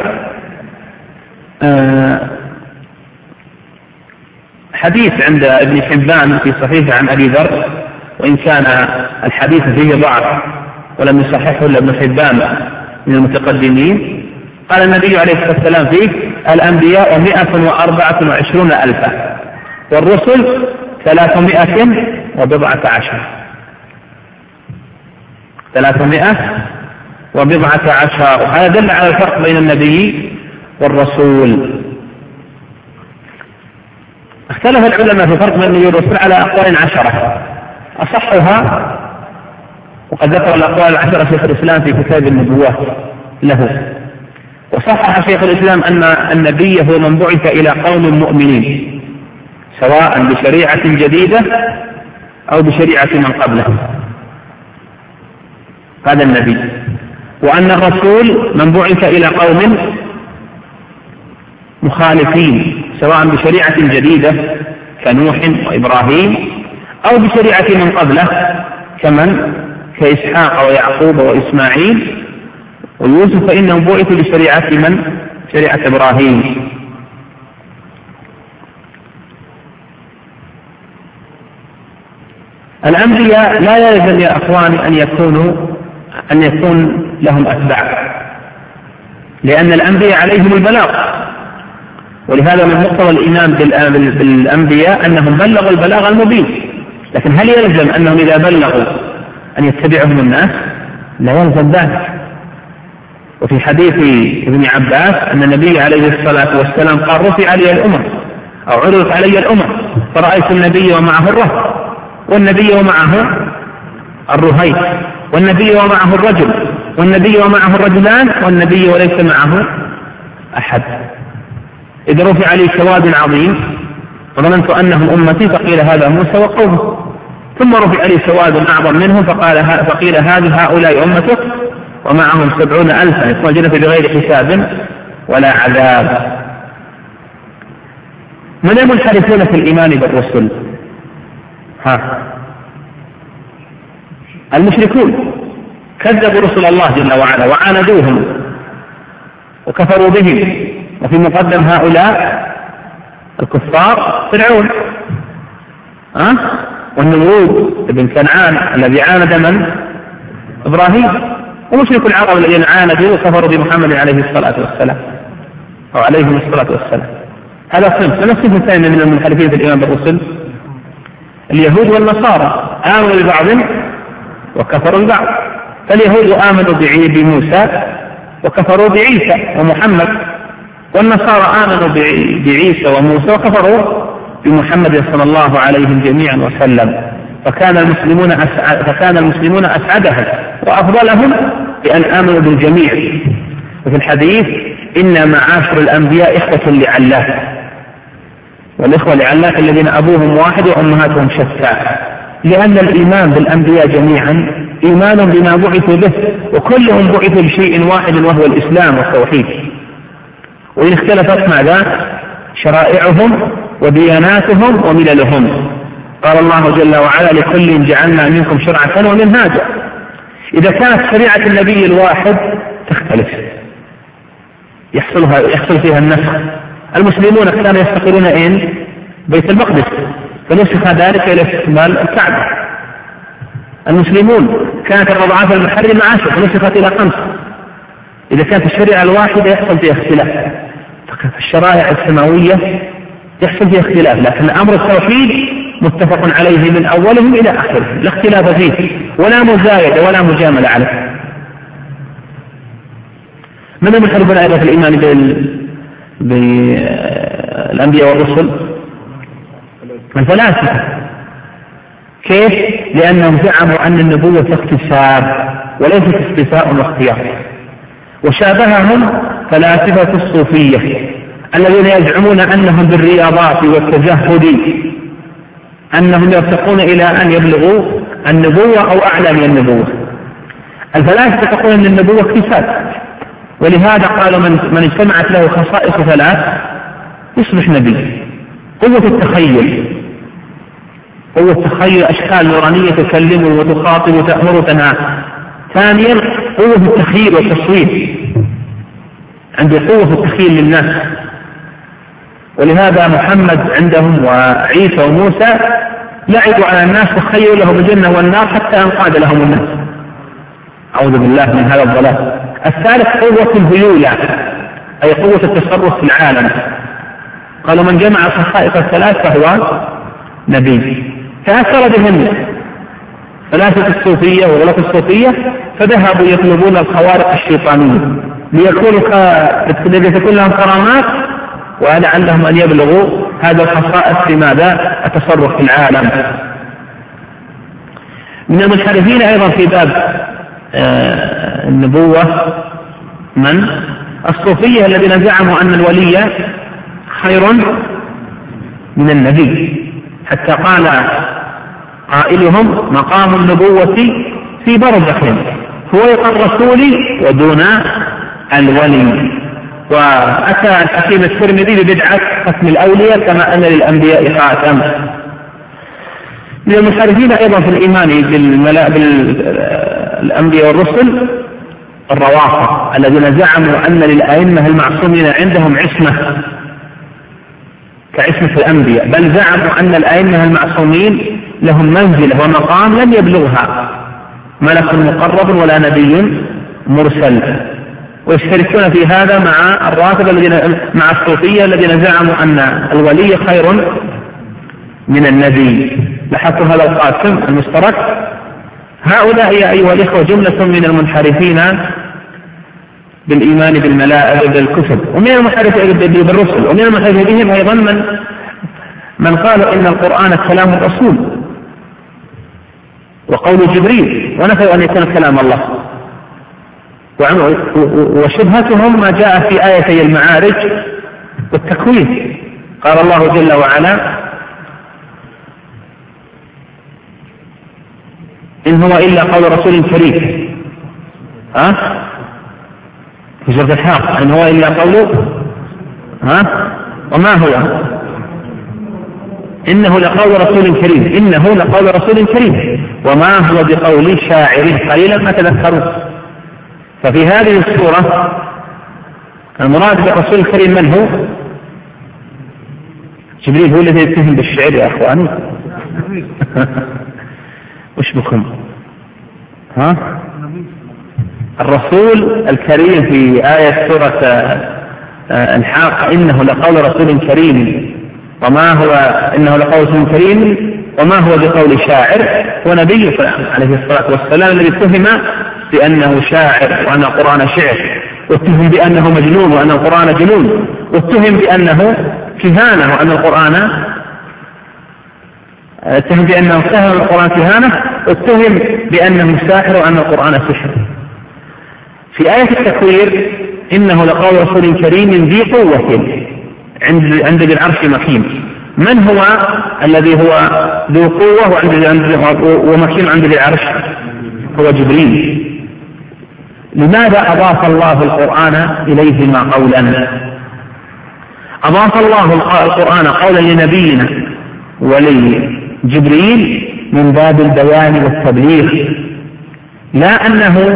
حديث عند ابن حبان في صحيح عن أبي ذر، وإن كان الحديث فيه ضعف ولم يصححه إلا ابن حبان من المتقدمين، قال النبي عليه الصلاة والسلام فيه الأنبياء 124,000 والرسل 319. 319. وهذا دل على الفرق بين النبي والرسول. اختلف العلماء في الفرق بين النبي والرسول على أقوال 10 أصحها، وقد ذكر الأقوال 10 شيخ الإسلام في كتاب النبوات له. وصحح شيخ الإسلام أن النبي هو من بعث إلى قوم مؤمنين سواء بشريعة جديدة أو بشريعة من قبله، هذا النبي. وأن الرسول من بعث إلى قوم مخالفين سواء بشريعة جديدة كنوح وإبراهيم أو بشريعة من قبله كإسحاق ويعقوب وإسماعيل ويوسف، فإنهم بعثوا بشريعة شريعة إبراهيم. الأنبياء لا يلزم يا أخوان أن يكون لهم أتباع، لأن الأنبياء عليهم البلاغ، ولهذا من مقتضى الإيمان بالأنبياء أنهم بلغوا البلاغ المبين. لكن هل يلزم أنهم إذا بلغوا أن يتبعهم الناس؟ لا يلزم ذلك. وفي حديث ابن عباس أن النبي عليه الصلاة والسلام قال رفع علي الأمم أو عرضت علي الأمم فرأيت النبي ومعه الرهط والنبي ومعه الرهيب والنبي ومعه الرجل والنبي ومعه الرجلان والنبي وليس معه أحد. إذا رفع لي سواد عظيم فظننت أنهم أمتي فقيل هذا موسى وقومه، ثم رفع لي سواد أعظم منهم فقيل هؤلاء أمتك ومعهم 70,000 يخرجون بغير حساب ولا عذاب. من المنحرفون في الإيمان بالرسل؟ المشركون، كذبوا رسل الله جل وعلا وعاندوهم وكفروا بهم، وفي مقدم هؤلاء الكفار فرعون والنمرود ابن كنعان الذي عاند من؟ إبراهيم، ومشرك العرب الذين عاندوا وكفروا بمحمد عليه الصلاة والسلام أو عليهم الصلاة والسلام. هذا صنف. الصنف الثاني من المنحرفين في الإيمان بالرسل اليهود والنصارى، آمنوا ببعض وكفروا ببعض. فاليهود آمنوا بموسى وكفروا بعيسى ومحمد، والنصارى آمنوا بعيسى وموسى وكفروا بمحمد صلى الله عليهم جميعا وسلم. فكان المسلمون أسعدهم وأفضلهم بأن آمنوا بالجميع. وفي الحديث إن معاشر الأنبياء إخوة لعلات، والإخوة لعلات الذين أبوهم واحد وأمهاتهم شتى، لأن الإيمان بالأنبياء جميعا إيمان بما بعثوا به، وكلهم بعثوا بشيء واحد وهو الإسلام والتوحيد. وإن اختلفت ماذا؟ شرائعهم ودياناتهم ومللهم. قال الله جل وعلا لكل جعلنا منكم شرعة ومنهاجا. إذا كانت شريعة النبي الواحد تختلف، يحصل فيها النسخ. المسلمون كانوا يفتقرون بيت المقدس، فنسخ ذلك إلى استقبال الكعبة. المسلمون كانت الرضعات المحرمة 10 فنسخت إلى 5. إذا كانت الشريعة الواحدة يحصل فيها اختلاف، فكانت الشرائع السماوية يحصل فيها اختلاف، لكن أمر التوحيد متفق عليه من أولهم إلى آخره، لا اختلاف فيه ولا مزايدة ولا مجاملة عليه. من المنحرفون أيضا في الإيمان بالأنبياء والرسل؟ الفلاسفة. كيف؟ لأنهم زعموا أن النبوة اكتساب وليست استيفاء واختيار. وشابههم فلاسفة الصوفية الذين يزعمون أنهم بالرياضات والتزهد أنهم يرتقون إلى أن يبلغوا النبوة أو أعلى من النبوة. الفلاسفة تقول أن النبوة اكتساب، ولهذا قالوا من اجتمعت له خصائص 3 يصبح نبي. قوة التخيل، أشكال نورانية تكلم وتخاطب وتأمر وتنهى. ثانيا قوة التخيل والتصوير، عنده قوة التخيل للناس. ولهذا محمد عندهم وعيسى وموسى لعبوا على الناس وخيلوا لهم الجنة والنار حتى انقاد لهم الناس. أعوذ بالله من هذا الضلال. الثالث قوة الهيولة، أي قوة التصرف في العالم. قالوا من جمع الخصائص 3 فهو نبي. فأثر بهم فلاسفة الصوفية وغلاة الصوفية، فذهبوا يطلبون الخوارق الشيطانية لتكون لهم كرامات ولعلهم أن يبلغوا هذا الخصائص في ماذا؟ التصرف في العالم. من المنحرفين أيضا في باب النبوة من؟ الصوفية الذين زعموا أن الولي خير من النبي، حتى قال قائلهم مقام النبوة في برزخ فوق الرسول ودون الولي. وأتى الحكيم الترمذي ببدعة ختم الأولياء كما أن للأنبياء خاتم. من المنحرفين أيضا في الإيمان بالأنبياء والرسل الروافض الذين زعموا أن للأئمة المعصومين عندهم عصمة كعصمة الأنبياء، بل زعموا أن الأئمة المعصومين لهم منزلة ومقام لم يبلغها ملك مقرب ولا نبي مرسل. ويشتركون في هذا مع الرافضة مع الصوفية الذين زعموا أن الولي خير من النبي. لاحظتم هذا القاسم المشترك؟ هؤلاء يا أيها الإخوة جملة من المنحرفين بالإيمان بالملائكة بالكتب، ومن المنحرفين بالرسل، ومن المنحرفين بهم أيضا من قالوا إن القرآن كلام الرسول وقول جبريل، ونفوا أن يكون كلام الله. وشبهتهم ما جاء في آيتي المعارج والتكوين. قال الله جل وعلا إن هو إلا قول رسول كريم. في سورة الحاقة إن هو إلا قوله وما هو إنه لقول رسول كريم، إنه لقول رسول كريم وما هو بقول شاعر قليلا ما تذكرون. ففي هذه السورة المراد بالرسول الكريم من هو؟ جبريل هو الذي يتهم بالشعر يا أخواني. وش بكم الرسول الكريم في آية سورة الحاقة إنه لقول رسول كريم وما هو إنه لقول رسول كريم وما هو بقول شاعر، ونبي عليه الصلاة والسلام الذي اتهم بأنه شاعر وأن القرآن شعر، واتهم بأنه مجنون وأن القرآن جنون، واتهم بأنه كهانة وأن القرآن اتهم بأنه سهل القرآن كهانة، واتهم بأنه ساحر وأن القرآن سحر. في آية التكوير إنه لقول رسول كريم ذي قوة عند ذي العرش مكين. من هو الذي هو ذو قوة ومكين عند ذي العرش؟ هو جبريل. لماذا أضاف الله القرآن إليهما قولا؟ أضاف الله القرآن قولا لنبينا ولجبريل من باب البيان والتبليغ، لا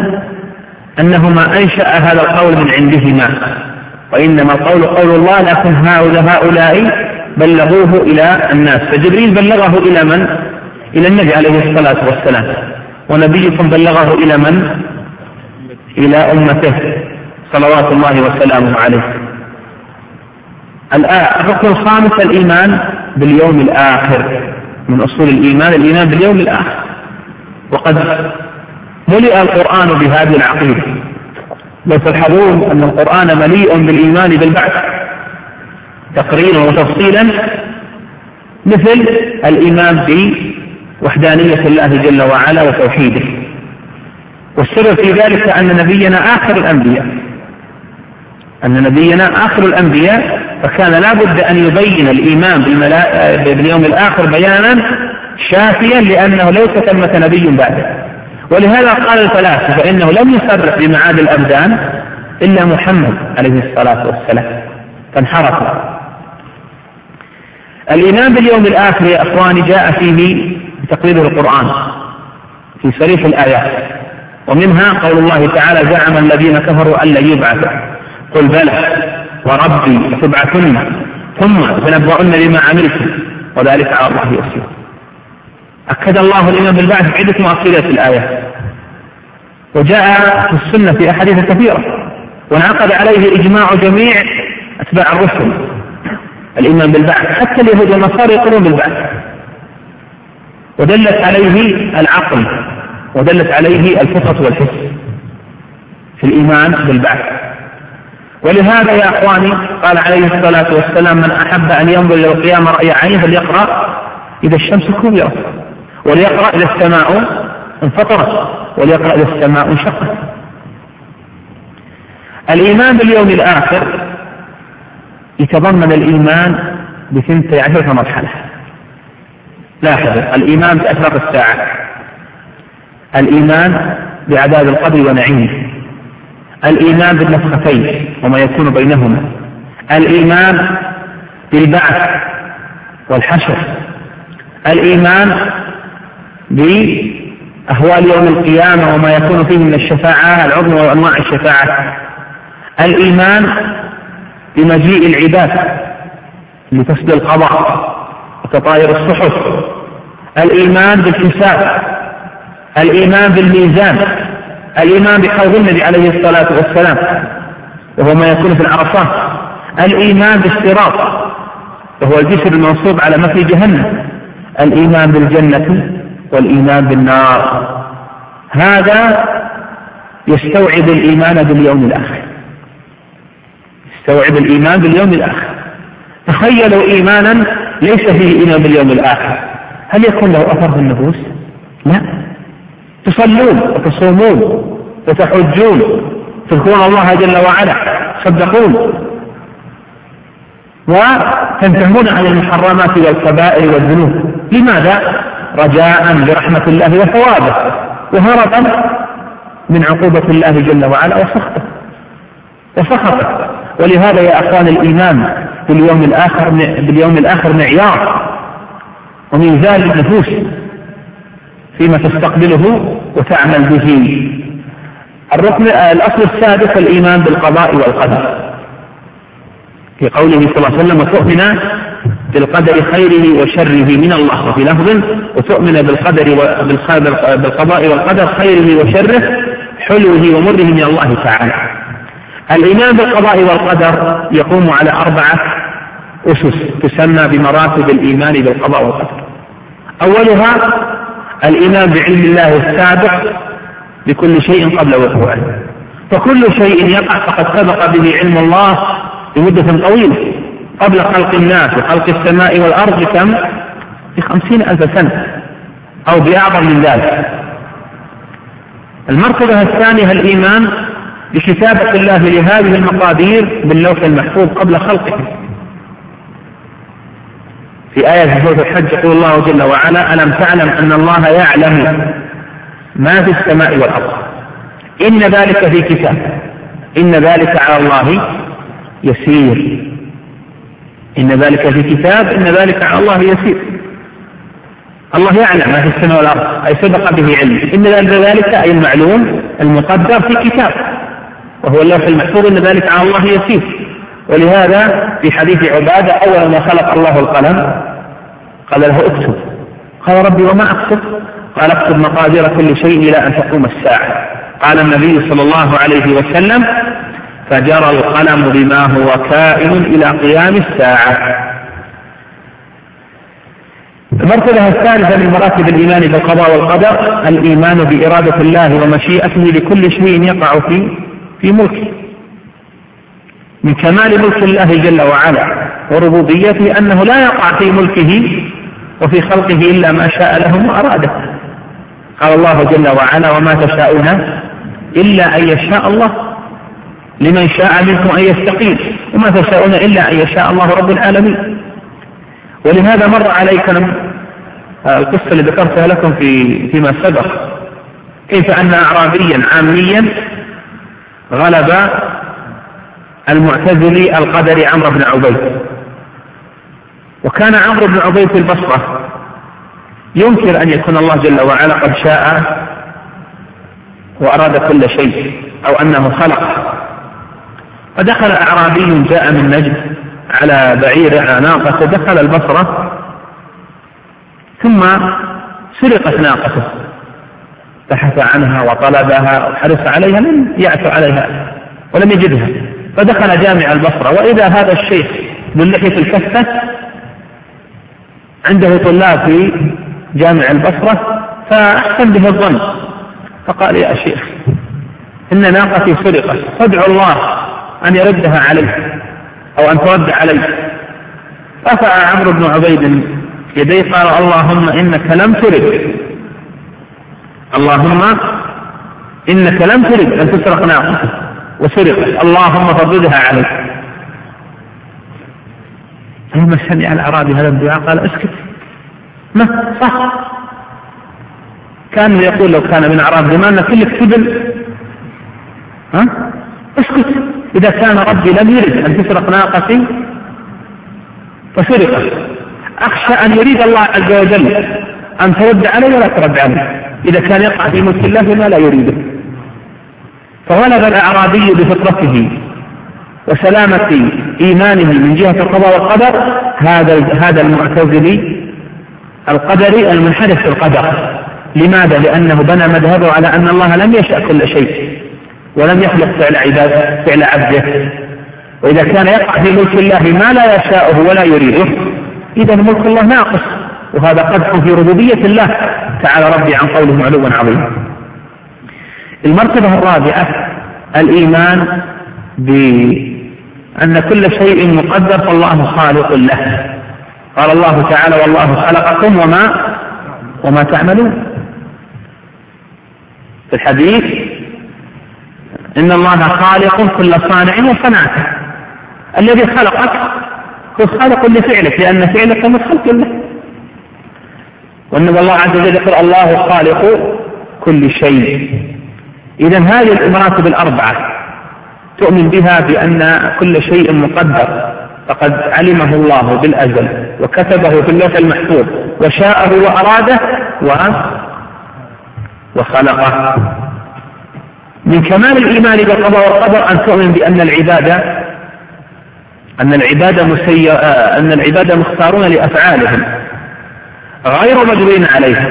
أنهما أنشأ هذا القول من عندهما، وإنما القول قول الله، لكن هؤلاء بلغوه إلى الناس. فجبريل بلغه إلى من؟ إلى النبي عليه الصلاة والسلام، ونبيكم بلغه إلى من؟ إلى أمته صلوات الله وسلامه عليه. الركن الخامس الإيمان باليوم الآخر. من أصول الإيمان باليوم الآخر، وقد ملئ القرآن بهذه العقيدة. لو تلحظون أن القرآن مليء بالإيمان بالبعث تقريرا وتفصيلا، مثل الإيمان بوحدانية الله جل وعلا وتوحيده. والسبب في ذلك أن نبينا آخر الأنبياء، فكان لا بد أن يبين الإيمان باليوم الآخر بيانا شافيا، لأنه ليس ثمة نبي بعده. ولهذا قال الفلاسفة فإنه لم يصرح بمعاد الأبدان إلا محمد عليه الصلاة والسلام، فانحرف. الإيمان باليوم الآخر يا أخواني جاء فيه بتقرير القرآن في صريح الآيات، ومنها قول الله تعالى: زعم الذين كفروا أن لن يبعثوا، قل بلى وربي لتبعثن ثم تنبؤن بما عملتم وذلك على الله يسير. أكد الله الإيمان بالبعث في عدة مؤكدات في الآية، وجاء في السنة في أحاديث كثيرة، وانعقد عليه إجماع جميع أتباع الرسل الإيمان بالبعث، حتى اليهود والنصارى يقولون بالبعث، ودلت عليه العقل ودلت عليه الفطرة والحس في الإيمان بالبعث. ولهذا يا أخواني قال عليه الصلاة والسلام: من أحب أن ينظر إلى القيامة رأي عينه فليقرأ إذا الشمس كورت، وليقرأ إذا السماء انفطرت، وليقرأ إذا السماء انشقت. الإيمان باليوم الآخر يتضمن الإيمان ب12 مرحلة. لاحظوا: الإيمان بأشراط الساعة، الإيمان بعذاب القبر ونعيمه، الإيمان بالنفختين وما يكون بينهما، الإيمان بالبعث والحشر، الإيمان بأهوال يوم القيامة وما يكون فيه من الشفاعة العظمى وأنواع الشفاعة، الإيمان بمجيء العباد لفسد القضاء وتطاير الصحف، الإيمان بالحساب، الإيمان بالميزان، الإيمان بحوض النبي عليه الصلاة والسلام وهو ما يكون في العرصات، الإيمان بالصراط وهو الجسر المنصوب على مثل جهنم، الإيمان بالجنة والإيمان بالنار. هذا يستوعب الإيمان باليوم الآخر، يستوعب الإيمان باليوم الآخر. تخيلوا إيمانا ليس فيه إيمان باليوم الآخر، هل يكون له أثر في النفوس؟ لا. تصلون وتصومون وتحجون، تذكرون الله جل وعلا، تصدقون وتنتهون عن المحرمات والكبائر والذنوب. لماذا؟ رجاء برحمة الله وثوابه، وهربا من عقوبة الله جل وعلا وسخطه. وسخطه. ولهذا يا أخوان الإيمان باليوم الآخر معيار وميزان للنفوس فيما تستقبله وتعمل به. الأصل السادس الإيمان بالقضاء والقدر، في قوله صلى الله عليه وسلم: وتؤمن بالقدر خيره وشره من الله، وفي لفظ: وتؤمن بالقضاء والقدر خيره وشره حلوه ومره من الله تعالى. الإيمان بالقضاء والقدر يقوم على 4 أسس تسمى بمراتب الإيمان بالقضاء والقدر. أولها الإيمان بعلم الله السابق بكل شيء قبل وقوعه، فكل شيء يقع فقد سبق به علم الله لمدة طويلة قبل خلق الناس وخلق السماء والأرض كم؟ ب50,000 سنة أو بأعظم من ذلك. المرتبة الثانية الإيمان بكتابة الله لهذه المقادير باللوح المحفوظ قبل خلقه. في آية سورة الحج يقول الله جل وعلا: ألم تعلم أن الله يعلم ما في السماء والأرض إن ذلك في كتاب إن ذلك على الله يسير. إن ذلك في كتاب إن ذلك على الله يسير. الله يعلم ما في السماء والأرض أي سبق به علم. إن ذلك أي المعلوم المقدر في كتاب وهو اللوح المحفوظ إن ذلك على الله يسير. ولهذا في حديث عبادة أول ما خلق الله القلم قال له: اكتب. قال: ربي وما أكتب؟ قال: اكتب مقادير كل شيء إلى أن تقوم الساعة. قال النبي صلى الله عليه وسلم: فجرى القلم بما هو كائن إلى قيام الساعة. المرتبة الثالثة من مراتب الإيمان بالقضاء والقدر الإيمان بإرادة الله ومشيئته لكل شيء يقع في ملكه. من كمال ملك الله جل وعلا وربوبيته أنه لا يقع في ملكه وفي خلقه إلا ما شاء له وأراده. قال الله جل وعلا: وما تشاءون إلا أن يشاء الله لمن شاء منكم أن يستقيم وما تشاءون إلا أن يشاء الله رب العالمين. ولهذا مر عليكم القصة اللي ذكرتها لكم فيما سبق، كيف أن أعرابيا عاميا غلب المعتزلي القدري عمرو بن عبيد. وكان عمرو بن عبيد في البصرة ينكر أن يكون الله جل وعلا قد شاء وأراد كل شيء أو أنه خلق. فدخل أعرابي جاء من نجد على بعير على ناقة، دخل البصرة ثم سرقت ناقته، بحث عنها وطلبها وحرص عليها لم يعث عليها ولم يجدها، فدخل جامع البصرة وإذا هذا الشيخ من لحية الكفة عنده طلاب في جامع البصرة فأحسن به الظن، فقال: يا شيخ إن ناقتي سرقت فادعو الله أن يردها عليه أو أن ترد عليه. رفع عمرو بن عبيد يديه قال: اللهم إنك لم ترد، اللهم إنك لم ترد أن تسرق ناقتي وسرقت، اللهم فردها عليه. فلما سمع الأعرابي هذا الدعاء قال: اسكت، ما صح، كان يقول لو كان من أعراب زماننا كلك سبل، اسكت، إذا كان ربي لم يرد أن تسرق ناقتي فسرقت، أخشى أن يريد الله عز وجل أن ترد علي ولا ترد علي، إذا كان يقع في ملك الله ما لا يريده. فغلب الأعرابي بفطرته وسلامة إيمانه من جهة القضاء والقدر هذا المعتزلي القدري المنحرف في القدر. لماذا؟ لأنه بنى مذهبه على أن الله لم يشأ كل شيء ولم يخلق فعل عبده، وإذا كان يقع في ملك الله ما لا يشاءه ولا يريده إذا ملك الله ناقص، وهذا قدح في ربوبية الله تعالى ربي عن قوله علوا عظيما. المرتبة الرابعة الإيمان بأن كل شيء مقدر فالله خالق له. قال الله تعالى: والله خلقكم وما تعملون. في الحديث: إن الله خالق كل صانع وصنعته. الذي خلقك هو خالق لفعلك لأن فعلك من خلق الله. وأن الله عز وجل يقول: الله خالق كل شيء. إذن هذه المراتب الأربعة تؤمن بها بأن كل شيء مقدر، فقد علمه الله بالأزل وكتبه في اللوح المحفوظ وشاءه وأراده وخلقه. من كمال الإيمان بالقضاء والقدر أن تؤمن بأن العباد مختارون لأفعالهم غير مجبورين عليها،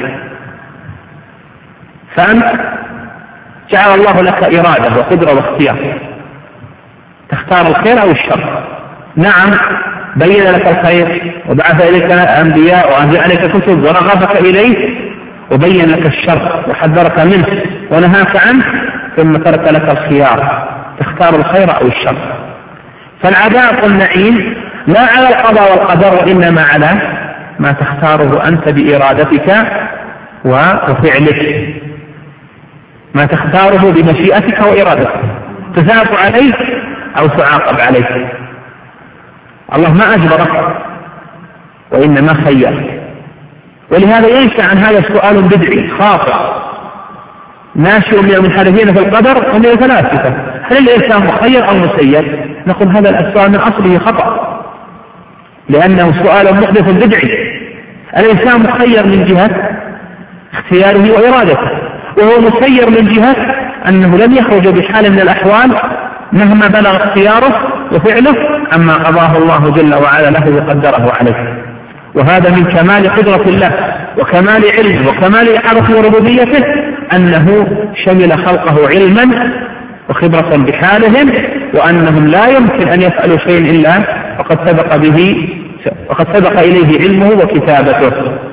فأنت جعل الله لك إرادة وقدرة واختيار، تختار الخير أو الشر. نعم، بين لك الخير وبعث إليك أنبياء وأنزل عليك كتب ورغبك إليه، وبين لك الشر وحذرك منه ونهاك عنه، ثم ترك لك الخيار تختار الخير أو الشر. فالعذاب والنعيم لا على القضاء والقدر، وإنما على ما تختاره أنت بإرادتك وفعلك، ما تختاره بمشيئتك وإرادتك، تثاب عليه أو تعاقب عليه. الله ما أجبرك وإنما خيرك. ولهذا ينشأ عن هذا سؤال بدعي خاطئ ناشئ من المنحرفين في القدر ومن الفلاسفة: هل الإنسان مخير أو مسير؟ نقول هذا السؤال من أصله خطأ، لأنه سؤال محدث بدعي. الإنسان مخير من جهة اختياره وإرادته، وهو مسير من جهة أنه لم يخرج بحال من الأحوال مهما بلغ اختياره وفعله عما قضاه الله جل وعلا له وقدره عليه. وهذا من كمال قدرة الله وكمال علمه وكمال إحاطته وربوبيته أنه شمل خلقه علما وخبرة بحالهم، وأنهم لا يمكن أن يفعلوا شيء إلا وقد سبق إليه علمه وكتابته.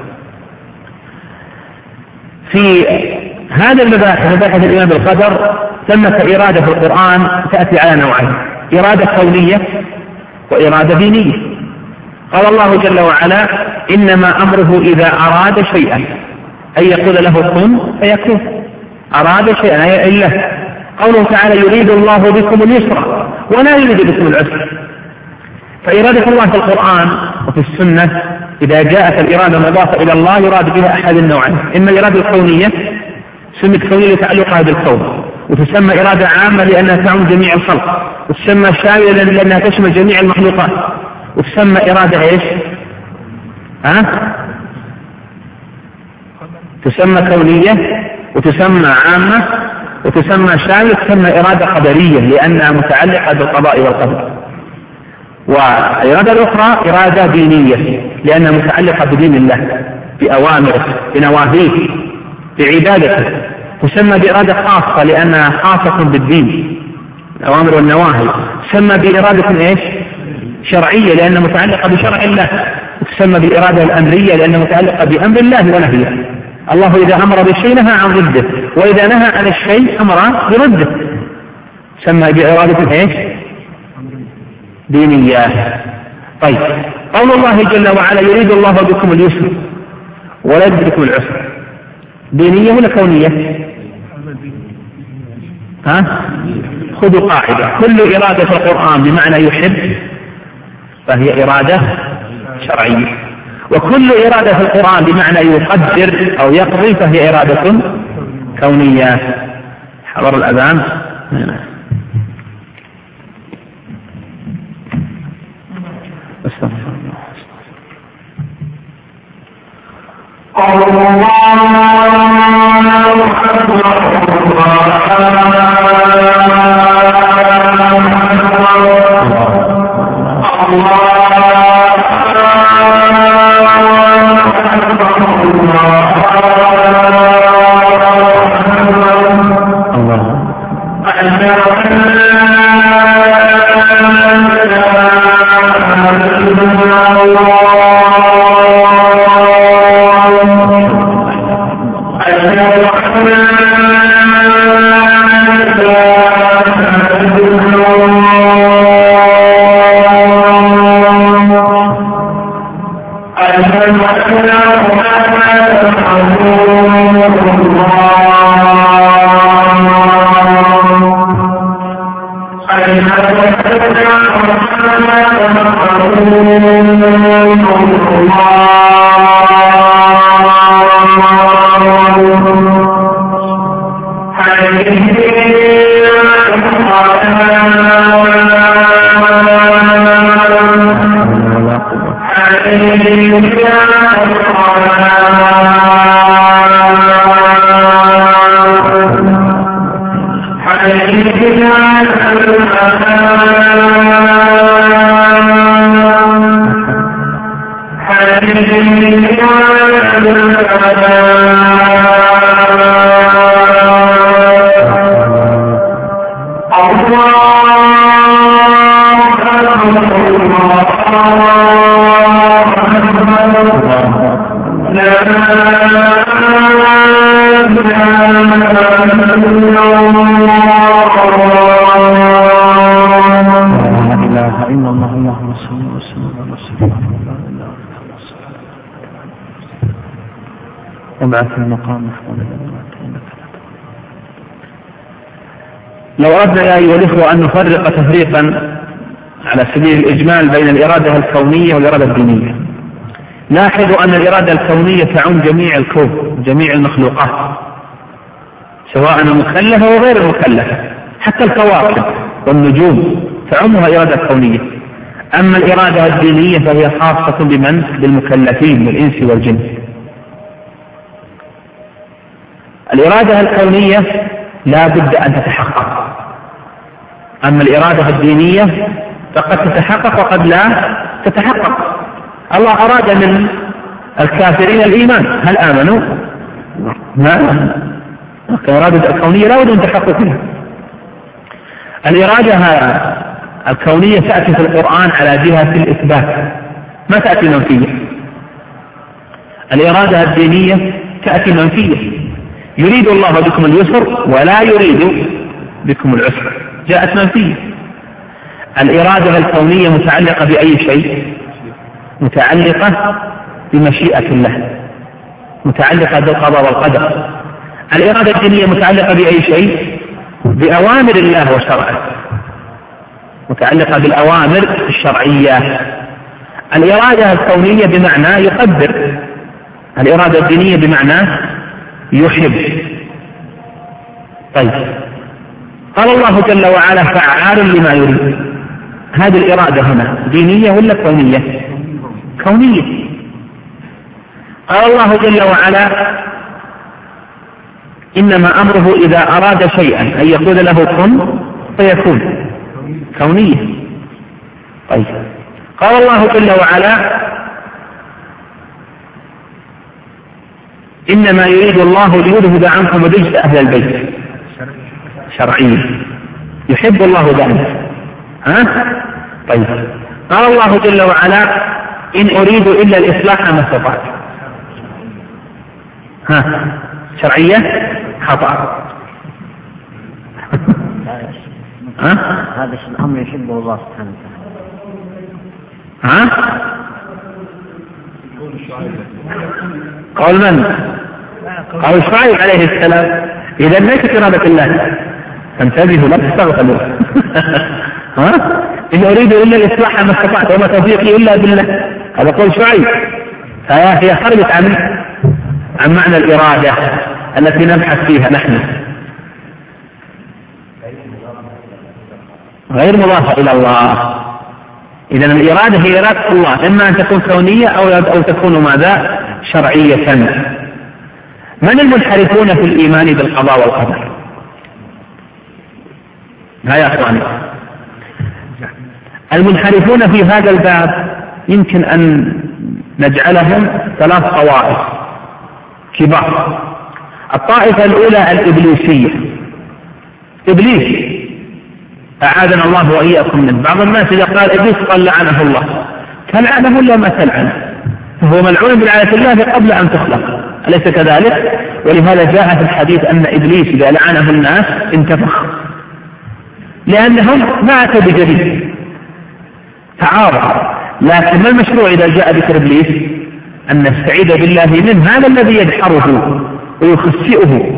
في هذا مباحث الإيمان بالقدر ثمة إرادة في القرآن تأتي على نوعين: إرادة كونية وإرادة دينية. قال الله جل وعلا: إنما أمره إذا أراد شيئا أن يقول له كن فيكون. أراد شيئا أي إله. قوله تعالى: يريد الله بكم اليسر ولا يريد بكم العسر. فإرادة الله في القرآن وفي السنة إذا جاءت الإرادة مضافة إلى الله يراد بها أحد النوعين: إما الإرادة الكونية سمت كونية لتعلقها بالكون، وتسمى إرادة عامة لأنها تعم جميع الخلق، وتسمى شاملة لأنها تشمل جميع المخلوقات، وتسمى إرادة إيش؟ تسمى كونية وتسمى عامة وتسمى شاملة، تسمى إرادة قدرية لأنها متعلقة بالقضاء والقدر. والإرادة الأخرى إرادة دينية لأنها متعلقة بدين الله، بأوامره، بنواهيه، بعبادته، تسمى بإرادة خاصة لأنها خاصة بالدين، الأوامر والنواهي. تسمى بإرادة إيش؟ شرعية لأنها متعلقة بشرع الله. تسمى بالإرادة الأمرية لأنها متعلقة بأمر الله ونهيه. الله إذا أمر بشيء نهى عن ضده، وإذا نهى عن الشيء أمر برده. تسمى بإرادة إيش؟ دينية. طيب، قول الله جل وعلا: يريد الله بكم اليسر ولا يريد بكم العسر، دينية ولا كونية؟ خذوا قاعدة: كل إرادة في القرآن بمعنى يحب فهي إرادة شرعية، وكل إرادة في القرآن بمعنى يقدر أو يقضي فهي إرادة كونية. حضر الأذان. استغفر الله لو أردنا يا أيها الإخوة أن نفرق تفريقا على سبيل الإجمال بين الإرادة الكونية والإرادة الدينية، لاحظوا أن الإرادة الكونية تعم جميع الكون، جميع المخلوقات، سواء المكلفة وغير المكلفة، حتى الكواكب والنجوم تعمها إرادة كونية. أما الإرادة الدينية فهي خاصة بمن؟ بالمكلفين من الإنس والجن. الإرادة الكونية لا بد أن تتحقق، أما الإرادة الدينية فقد تتحقق وقد لا تتحقق. الله أراد من الكافرين الإيمان، هل آمنوا؟ لا. الإرادة الكونية لا بد من تحققها. الإرادة الكونية تأتي في القرآن على جهة الإثبات، ما تأتي منفية. الإرادة الدينية تأتي منفية، يريد الله بكم اليسر ولا يريد بكم العسر، جاءت منفية. الإرادة الكونية متعلقة بأي شيء؟ متعلقة بمشيئة الله، متعلقة بالقضاء والقدر. الإرادة الدينية متعلقة بأي شيء؟ بأوامر الله وشرعه، متعلقة بالأوامر الشرعية. الإرادة الكونية بمعنى يقدر، الإرادة الدينية بمعنى يحب. طيب، قال الله جل وعلا فعال لما يريد، هذه الإرادة هنا دينية ولا كونية؟ كونية. قال الله جل وعلا إنما أمره إذا أراد شيئا أن يقول له كن فيكون، كونية. طيب، قال الله جل وعلا إنما يريد الله ليذهب عنكم رجس أهل البيت، شرعيا، يحب الله ذلك. طيب، قال الله جل وعلا إن أريد إلا الإصلاح ما استطعت، شرعية خطأ. هذا الأمر يحبه الله سبحانه وتعالى. قول من؟ قول شعيب عليه السلام. إذا ليست إرادة الله، فانتبهوا لا تستغفلوا. إن أريد إلا الإصلاح ما استطعت وما توفيقي إلا بالله، هذا قول شعيب. فهي خرجت عن معنى الإرادة التي نبحث فيها نحن، غير مضافة إلى الله. إذن الإرادة هي إرادة الله، إما أن تكون كونية أو تكون ماذا؟ شرعية. من المنحرفون في الإيمان بالقضاء والقدر؟ ها يا أخواني، المنحرفون في هذا الباب يمكن أن نجعلهم 3 طوائف كبار. الطائفة الأولى الإبليسية، إبليس أعاذنا الله وإياكم منه. بعض الناس إذا قال إبليس قال لعنه الله، تلعنه ولا ما تلعنه؟ فهو ملعون بلعنة الله قبل أن تخلق، أليس كذلك؟ ولهذا جاء في الحديث أن إبليس إذا لعنه الناس انتفخ، لأنهم ما أتوا بجديد، تعارض. لكن ما المشروع إذا جاء ذكر إبليس؟ أن نستعيذ بالله منه، هذا الذي يدحره ويخسئه.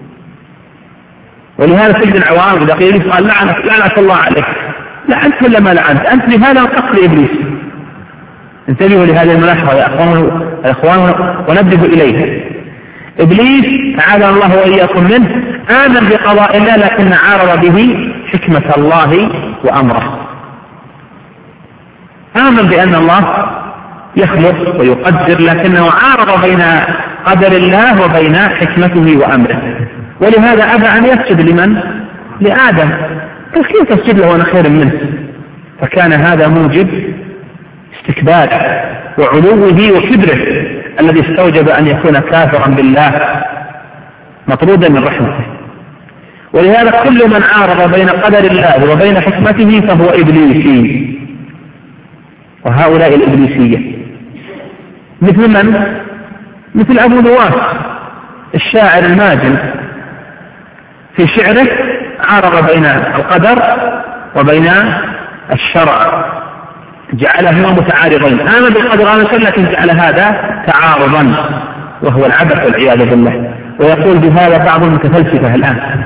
ولهذا سيد العوام إذا قيل قال لعنة الله عليك، لعنت ولا ما لعنت؟ أنت لهذا القتل إبليس. انتبهوا لهذه الملاحظة يا أخوان ونبدأ إليها. إبليس أعاذنا الله وإياكم منه آمن بقضاء الله، لكن عارض به حكمة الله وأمره. آمن بأن الله يخلق ويقدر، لكنه عارض بين قدر الله وبين حكمته وأمره. ولهذا أبى أن يسجد لمن؟ لآدم. كيف تسجد له وأنا خير منه؟ فكان هذا موجب استكبار وعلوه وكبره الذي استوجب أن يكون كافرا بالله مطرودا من رحمته. ولهذا كل من عارض بين قدر الله وبين حكمته فهو إبليسي. وهؤلاء الإبليسية مثل من؟ مثل أبو نواس الشاعر الماجن، في شعره عارض بين القدر وبين الشرع، جعلهما متعارضين، آمن بالقدر آمن بالشرع، لكن جعل هذا تعارضا وهو العبث والعياذ بالله. ويقول بهذا بعض المتفلسفة الآن.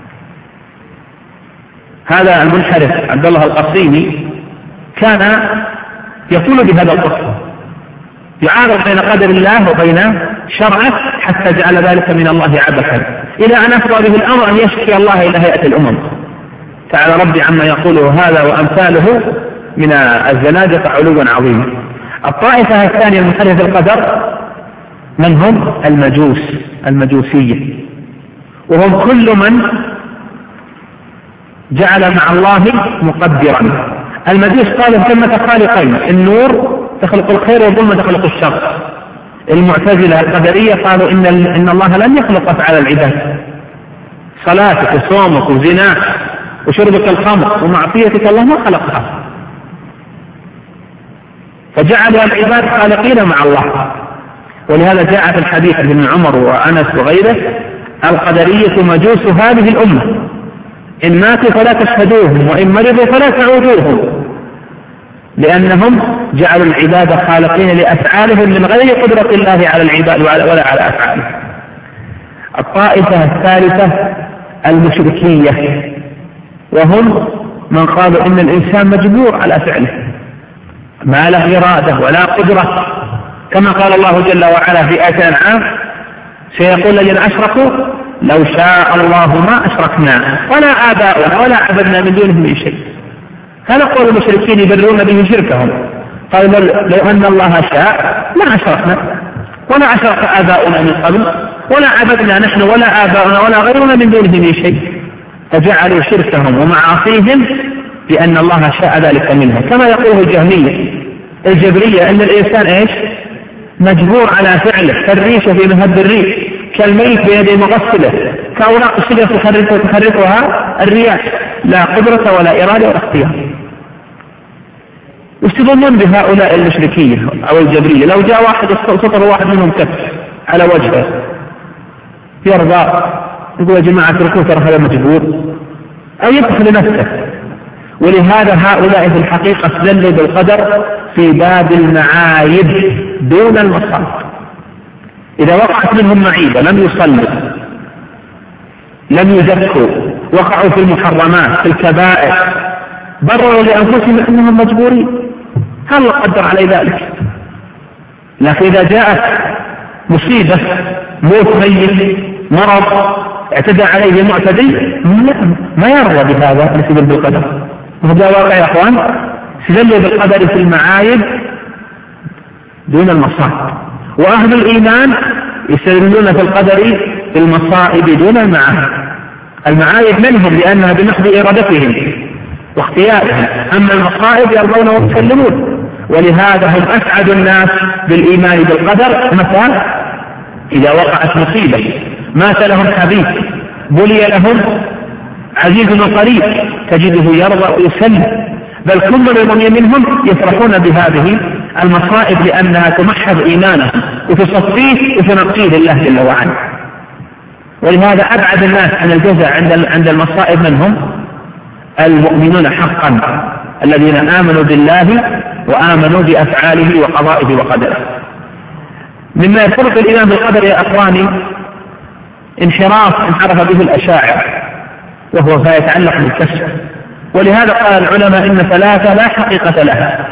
هذا المنحرف عبد الله القصيمي كان يقول بهذا القصة، يعارض بين قدر الله وبين شرعه حتى جعل ذلك من الله عبثا، إلى أن أفضى به الأمر أن يشكي الله إلى هيئة الأمم. تعالى ربي عما يقوله هذا وأمثاله من الزنادقة علوا عظيما. الطائفة الثانية المنحرفة القدر من هم؟ المجوسية، وهم كل من جعل مع الله مقدرا. المجوس قالوا ثمة خالقين، النور تخلق الخير والظلمة تخلق الشر. المعتزلة القدرية قالوا إن الله لم يخلق أفعال العباد، صلاتك وصومك وزناك وشربك الخمر ومعصيتك الله ما خلقها، فجعلوا العباد خالقين مع الله. ولهذا جاء في الحديث ابن عمر وأنس وغيره: القدرية مجوس هذه الأمة، إن ماتوا فلا تشهدوهم وإن مرضوا فلا تعودوهم، لأنهم جعلوا العباد خالقين لأفعالهم من غير قدرة الله على العباد ولا على أفعالهم. الطائفة الثالثة المشركية، وهم من قالوا إن الإنسان مجبور على فعله، ما له إرادة ولا قدرة، كما قال الله جل وعلا في آية الأنعام: سيقول الذين أشركوا لو شاء الله ما أشركنا ولا آباؤنا ولا عبدنا من دونه من شيء. هذا قول المشركين يبررون به شركهم، قالوا لو أن الله شاء ما أشركنا ولا أشرك آباؤنا من قبل ولا عبدنا نحن ولا آباؤنا ولا غيرنا من دونه من شيء، فجعلوا شركهم ومعاصيهم بأن الله شاء ذلك منهم، كما يقول الجهمية الجبرية أن الإنسان إيش؟ مجبور على فعله، كالريشة في مهب الريح، كالميت بيد مغسله، كأوراق الشجر تحركها الرياح، لا قدرة ولا إرادة ولا اختيار. يستظنون بهؤلاء المشركية أو الجبرية لو جاء واحد سطر واحد منهم كف على وجهه يرضى، يقول يا جماعة اتركوه ترى هذا مجبور، أو يدخل لنفسه. ولهذا هؤلاء في الحقيقة استدلوا بالقدر في باب المعايب دون المصائب. إذا وقعت منهم معيبة، لم يصلوا لم يزكوا، وقعوا في المحرمات في الكبائر، برروا لأنفسهم أنهم مجبورين، هل قدر علي ذلك؟ لكن إذا جاءت مصيبة، موت ميت، مرض، اعتدى عليه معتدي، ما يرضى بهذا يستدل بالقدر. وهذا واقع يا أخوان، استدلوا بالقدر في المعايب دون المصائب. وأهل الإيمان يستدلون في القدر في المصائب دون المعايب. المعايب منهم لأنها بمحض إرادتهم واختيارهم، أما المصائب يرضون ويسلمون. ولهذا هم أسعد الناس بالإيمان بالقدر متى؟ إذا وقعت مصيبة، مات لهم حبيب، بلي لهم عزيز وقريب، تجده يرضى ويسلم. بل كل المؤمنين منهم يفرحون بهذه المصائب لأنها تمحض إيمانه وتصفيه وتنقيه لله جل وعلا. ولهذا أبعد الناس عن الجزاء عند المصائب منهم المؤمنون حقا، الذين آمنوا بالله وآمنوا بأفعاله وقضائه وقدره. مما يفرق الإيمان بالقدر يا أخواني انحرف به الأشاعرة، وهو ما يتعلق بالكسب. ولهذا قال العلماء إن ثلاثة لا حقيقة لها: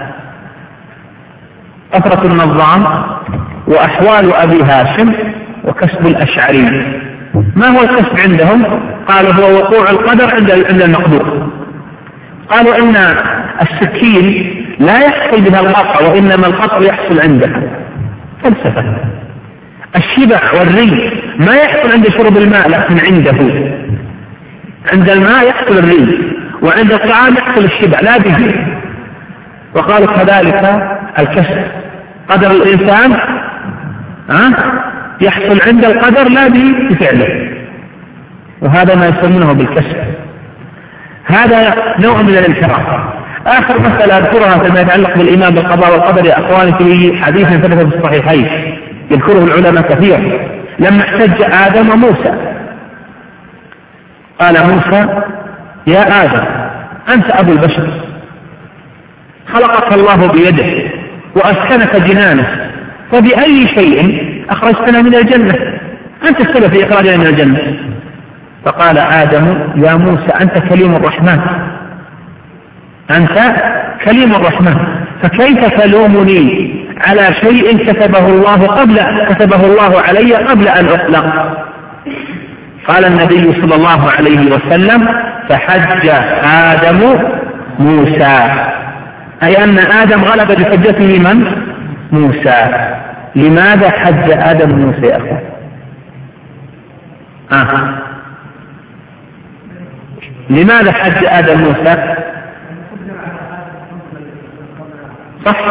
أثرة النظام، وأحوال أبي هاشم، وكسب الأشعري. ما هو الكسب عندهم؟ قالوا هو وقوع القدر عند المقدور. قالوا إن السكين لا يحصل بها القطع، وإنما القطع يحصل عندها. فلسفة. الشبع والري ما يحصل عند شرب الماء، لكن عنده. عند الماء يحصل الري، وعند الطعام يحصل الشبع لا به. وقالوا كذلك الكسب، قدر الإنسان يحصل عند القدر لا بفعله، وهذا ما يسمونه بالكسب. هذا نوع من الانحراف. آخر مسألة أذكرها فيما يتعلق بالإيمان بالقضاء والقدر يا أخواني، في حديث ثبت في الصحيحين يذكره العلماء كثير، لما احتج آدم وموسى قال موسى: يا آدم أنت أبو البشر، خلقك الله بيده وأسكنك جنانه، فبأي شيء أخرجتنا من الجنة؟ أنت السبب في إخراجنا من الجنة. فقال آدم: يا موسى أنت كليم الرحمن، أنت كليم الرحمن، فكيف تلومني على شيء كتبه الله علي قبل أن أخلق؟ قال النبي صلى الله عليه وسلم: فحج آدم موسى، أي أن آدم غلب بحجته من؟ موسى. لماذا حج آدم موسى يا أخوان؟ لماذا حج آدم موسى؟ صح،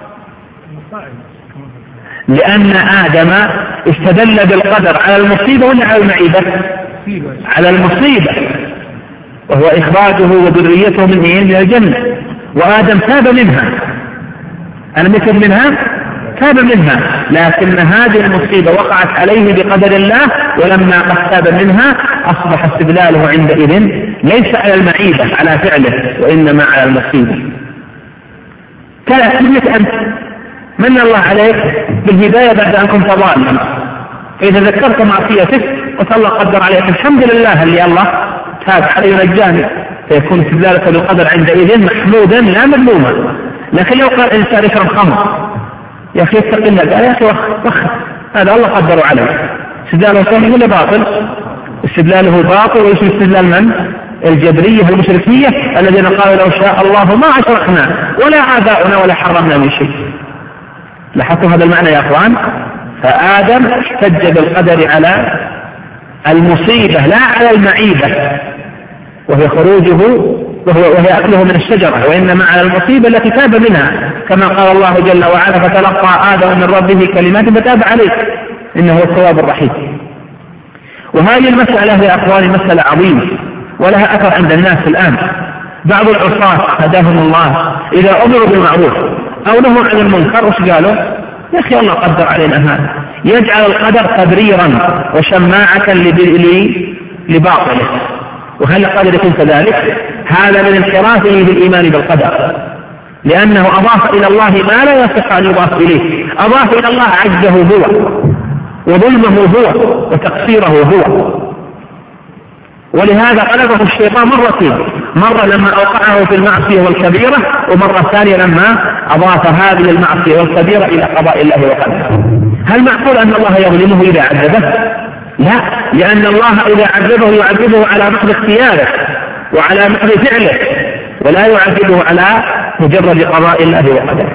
لأن آدم استدل بالقدر على المصيبة ولا على المعيبة؟ على المصيبة، وهو إخراجه وذريته من الجنة، وآدم تاب منها. أنا مثل منها تاب منها، لكن هذه المصيبة وقعت عليه بقدر الله، ولما قد تاب منها أصبح استدلاله عندئذ ليس على المعيبة على فعله، وإنما على المصيبة. كذلك أنت من الله عليك بالهداية بعد أن كنت ضالا، فإذا ذكرت معصيتك وصلى قدر عليك الحمد لله اللي الله تاب عليه ونجاني، فيكون استدلالك بالقدر عندئذ محمودا لا مذموما. لكن لو قال إنسان يشرب خمر، يا أخي اتق الله، قال يا أخي وخر، هذا الله قدره عليه، استدلاله صحيح ولا باطل؟ استدلاله باطل. وإيش استدلال من؟ الجبرية المشركية الذين قالوا لو شاء الله ما أشركنا ولا آباؤنا ولا حرمنا من شيء. لاحظتم هذا المعنى يا أخوان؟ فآدم احتج بالقدر على المصيبة لا على المعيبة، وهي خروجه وهي أكله من الشجرة، وإنما على المصيبة التي تاب منها، كما قال الله جل وعلا: فتلقى آدم من ربه كلمات فتاب عليه إنه هو التواب الرحيم. وهذه المسألة يا أخواني مسألة عظيمة ولها أثر عند الناس الآن. بعض العصاة هداهم الله إذا أمروا بالمعروف أو نهوا عن المنكر وش قالوا؟ يا أخي الله قدر علينا هذا، يجعل القدر تبريرا وشماعة لباطله. وهل القدر يكون كذلك؟ هذا من انحرافه بالإيمان بالقدر، لأنه أضاف إلى الله ما لا يصح أن يضاف إليه، أضاف إلى الله عجزه هو وظلمه هو وتقصيره هو. ولهذا غلبه الشيطان مرتين، مرة لما أوقعه في المعصية والكبيرة، ومرة ثانية لما أضاف هذه المعصية والكبيرة إلى قضاء الله وقدره. هل معقول أن الله يظلمه إذا عذبه؟ لا، لأن الله إذا عذبه يعذبه على محض اختياره وعلى محض فعله، ولا يعذبه على مجرد قضاء الله وقدره.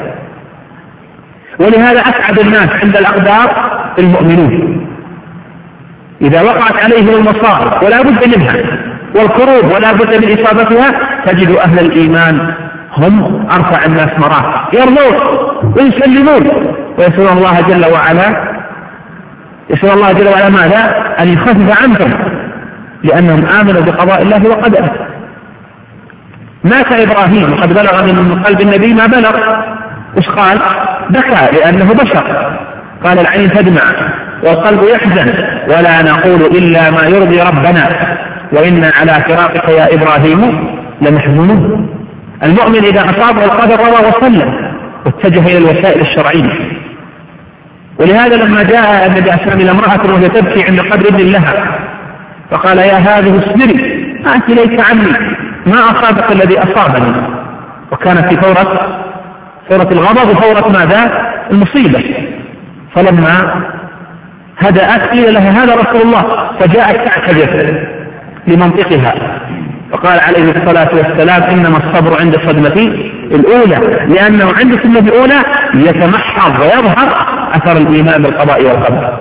ولهذا أسعد الناس عند الأقدار المؤمنون، إذا وقعت عليهم المصائب ولا بد منها والكروب ولا بد من إصابتها، تجد أهل الإيمان هم أرفع الناس مراتب، يرضون ويسلمون، ويسأل الله جل وعلا ماذا؟ أن يخفف عنهم، لأنهم آمنوا بقضاء الله وقدره. مات إبراهيم وقد بلغ من قلب النبي ما بلغ، وش قال؟ بكى لأنه بشر، قال العين تدمع والقلب يحزن ولا نقول إلا ما يرضي ربنا وإنا على فراقك يا إبراهيم لمحزونون. المؤمن إذا أصابه القدر روى وسلم واتجه إلى الوسائل الشرعية. ولهذا لما جاء النبي صلى الله عليه وسلم إلى امرأة وهي تبكي عند قبر ابن لها فقال: يا هذه اصبري، أنت ليس عني ما أصابك الذي أصابني. وكانت في فورة الغضب وفورة ماذا؟ المصيبة. فلما هدأت قيل لها: هذا رسول الله، فجاءت تعتذر لمنطقها، فقال عليه الصلاة والسلام إنما الصبر عند الصدمة الأولى، لأنه عند الصدمة الأولى يتمحض ويظهر أثر الإيمان بالقضاء والقدر.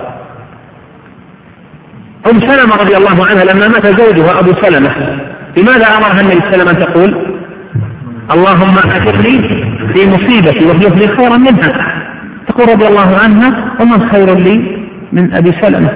أم سلمة رضي الله عنها لما مات زوجها أبو سلمة لماذا أمرها النبي صلى الله عليه وسلم أن تقول اللهم أجرني في مصيبتي واخلف لي خيرا منها؟ تقول رضي الله عنها ومن خير لي من أبي سلمة؟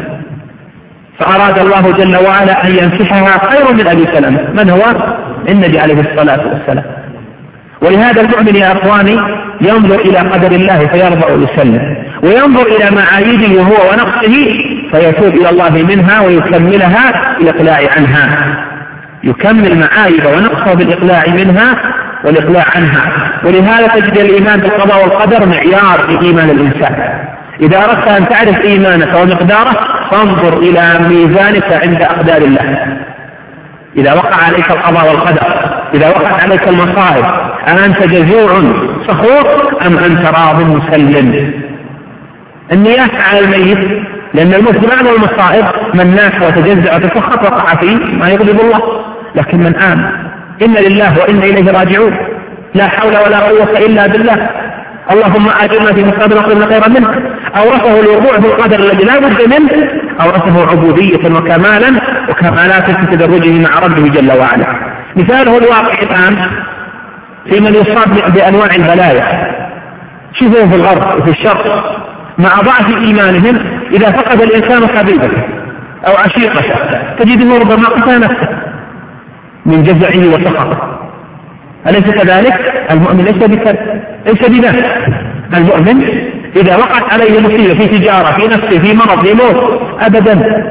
فأراد الله جل وعلا أن ينفحها خير من أبي سلمة. من هو؟ النبي عليه الصلاة والسلام. ولهذا المؤمن يا أخواني ينظر إلى قدر الله فيرضى ويسلم، وينظر إلى معايبه هو ونقصه فيتوب إلى الله منها ويكملها بالإقلاع عنها، يكمل معايب ونقصه بالإقلاع منها والإقلاع عنها. ولهذا تجد الإيمان بالقضاء والقدر معيار في إيمان الإنسان. إذا أردت أن تعرف إيمانك ومقداره فانظر إلى ميزانك عند أقدار الله. إذا وقع عليك القضاء والقدر، إذا وقعت عليك المصائب، أأنت جزوع سخور أم أنت راض مسلم؟ النياح على الميت، لأن الموت بعد المصائب من ناح وتجزع وتسخط وقع فيه ما يغضب الله. لكن من آمن إن لله وإنا إليه راجعون، لا حول ولا قوة إلا بالله، اللهم آجرنا في مصائب نقلنا خيرا منه، أورثه الوقوع في القدر الذي لا بد منه، أورثه عبودية وكمالا وكمالات في تدرجه مع ربه جل وعلا. مثاله الواقع الآن في من يصاب بأنواع البلايا، شوفوا في الغرب وفي الشرق مع ضعف إيمانهم إذا فقد الإنسان حبيبه أو عشيقته تجده ربما قتل نفسه من جزعه وسخطه. أليس كذلك؟ المؤمن ليس بذلك. المؤمن إذا وقعت عليه مصيبة في تجارة في نفسه في مرض في موت أبدا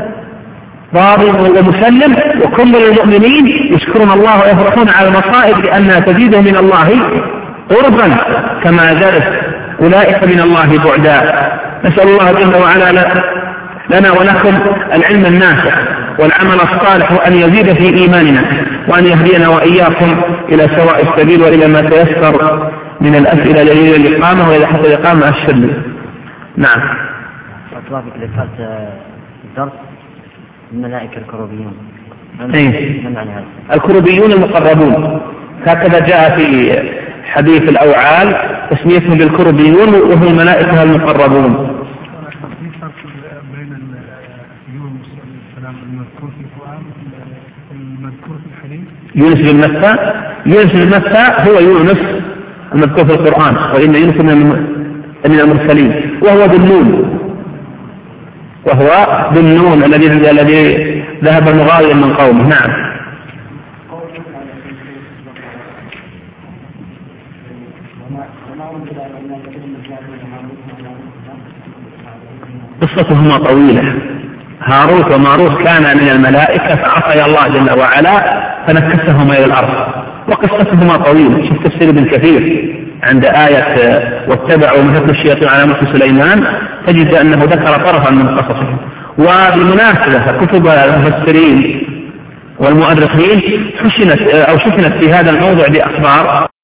راض ومسلم. وكل المؤمنين يشكرون الله ويفرحون على المصائب لأنها تزيد من الله قربا كما زادت أولئك من الله بعدا. نسأل الله جل وعلا لنا ولكم العلم النافع والعمل الصالح وأن يزيد في إيماننا وأن يهدينا وإياكم إلى سواء السبيل وإلى ما تيسر من الأسئلة دليل الإقامة وإذا حصل الإقامة الشد. نعم. أطلابك لفات الدرس الملائكة الكروبيون. الكروبيون المقربون هكذا جاء في حديث الأوعال تسميتهم بالكروبيون وهم الملائكة المقربون. يونس بن متى هو يونس المذكور في القرآن، وإن يونس من المرسلين، وهو ذو النون الذي ذهب مغايا من قومه. نعم. قصتهما طويلة. هاروت وماروت كان من الملائكة فعصي الله جل وعلا فنكسهما إلى الأرض، وقصتهما طويلة. شوف تفسير ابن كثير عند آية واتبعوا ما تتلو الشياطين على ملك سليمان تجد أنه ذكر طرفا من قصصه. وبالمناسبة كتب المفسرين والمؤرخين حشنت في هذا الموضوع بأخبار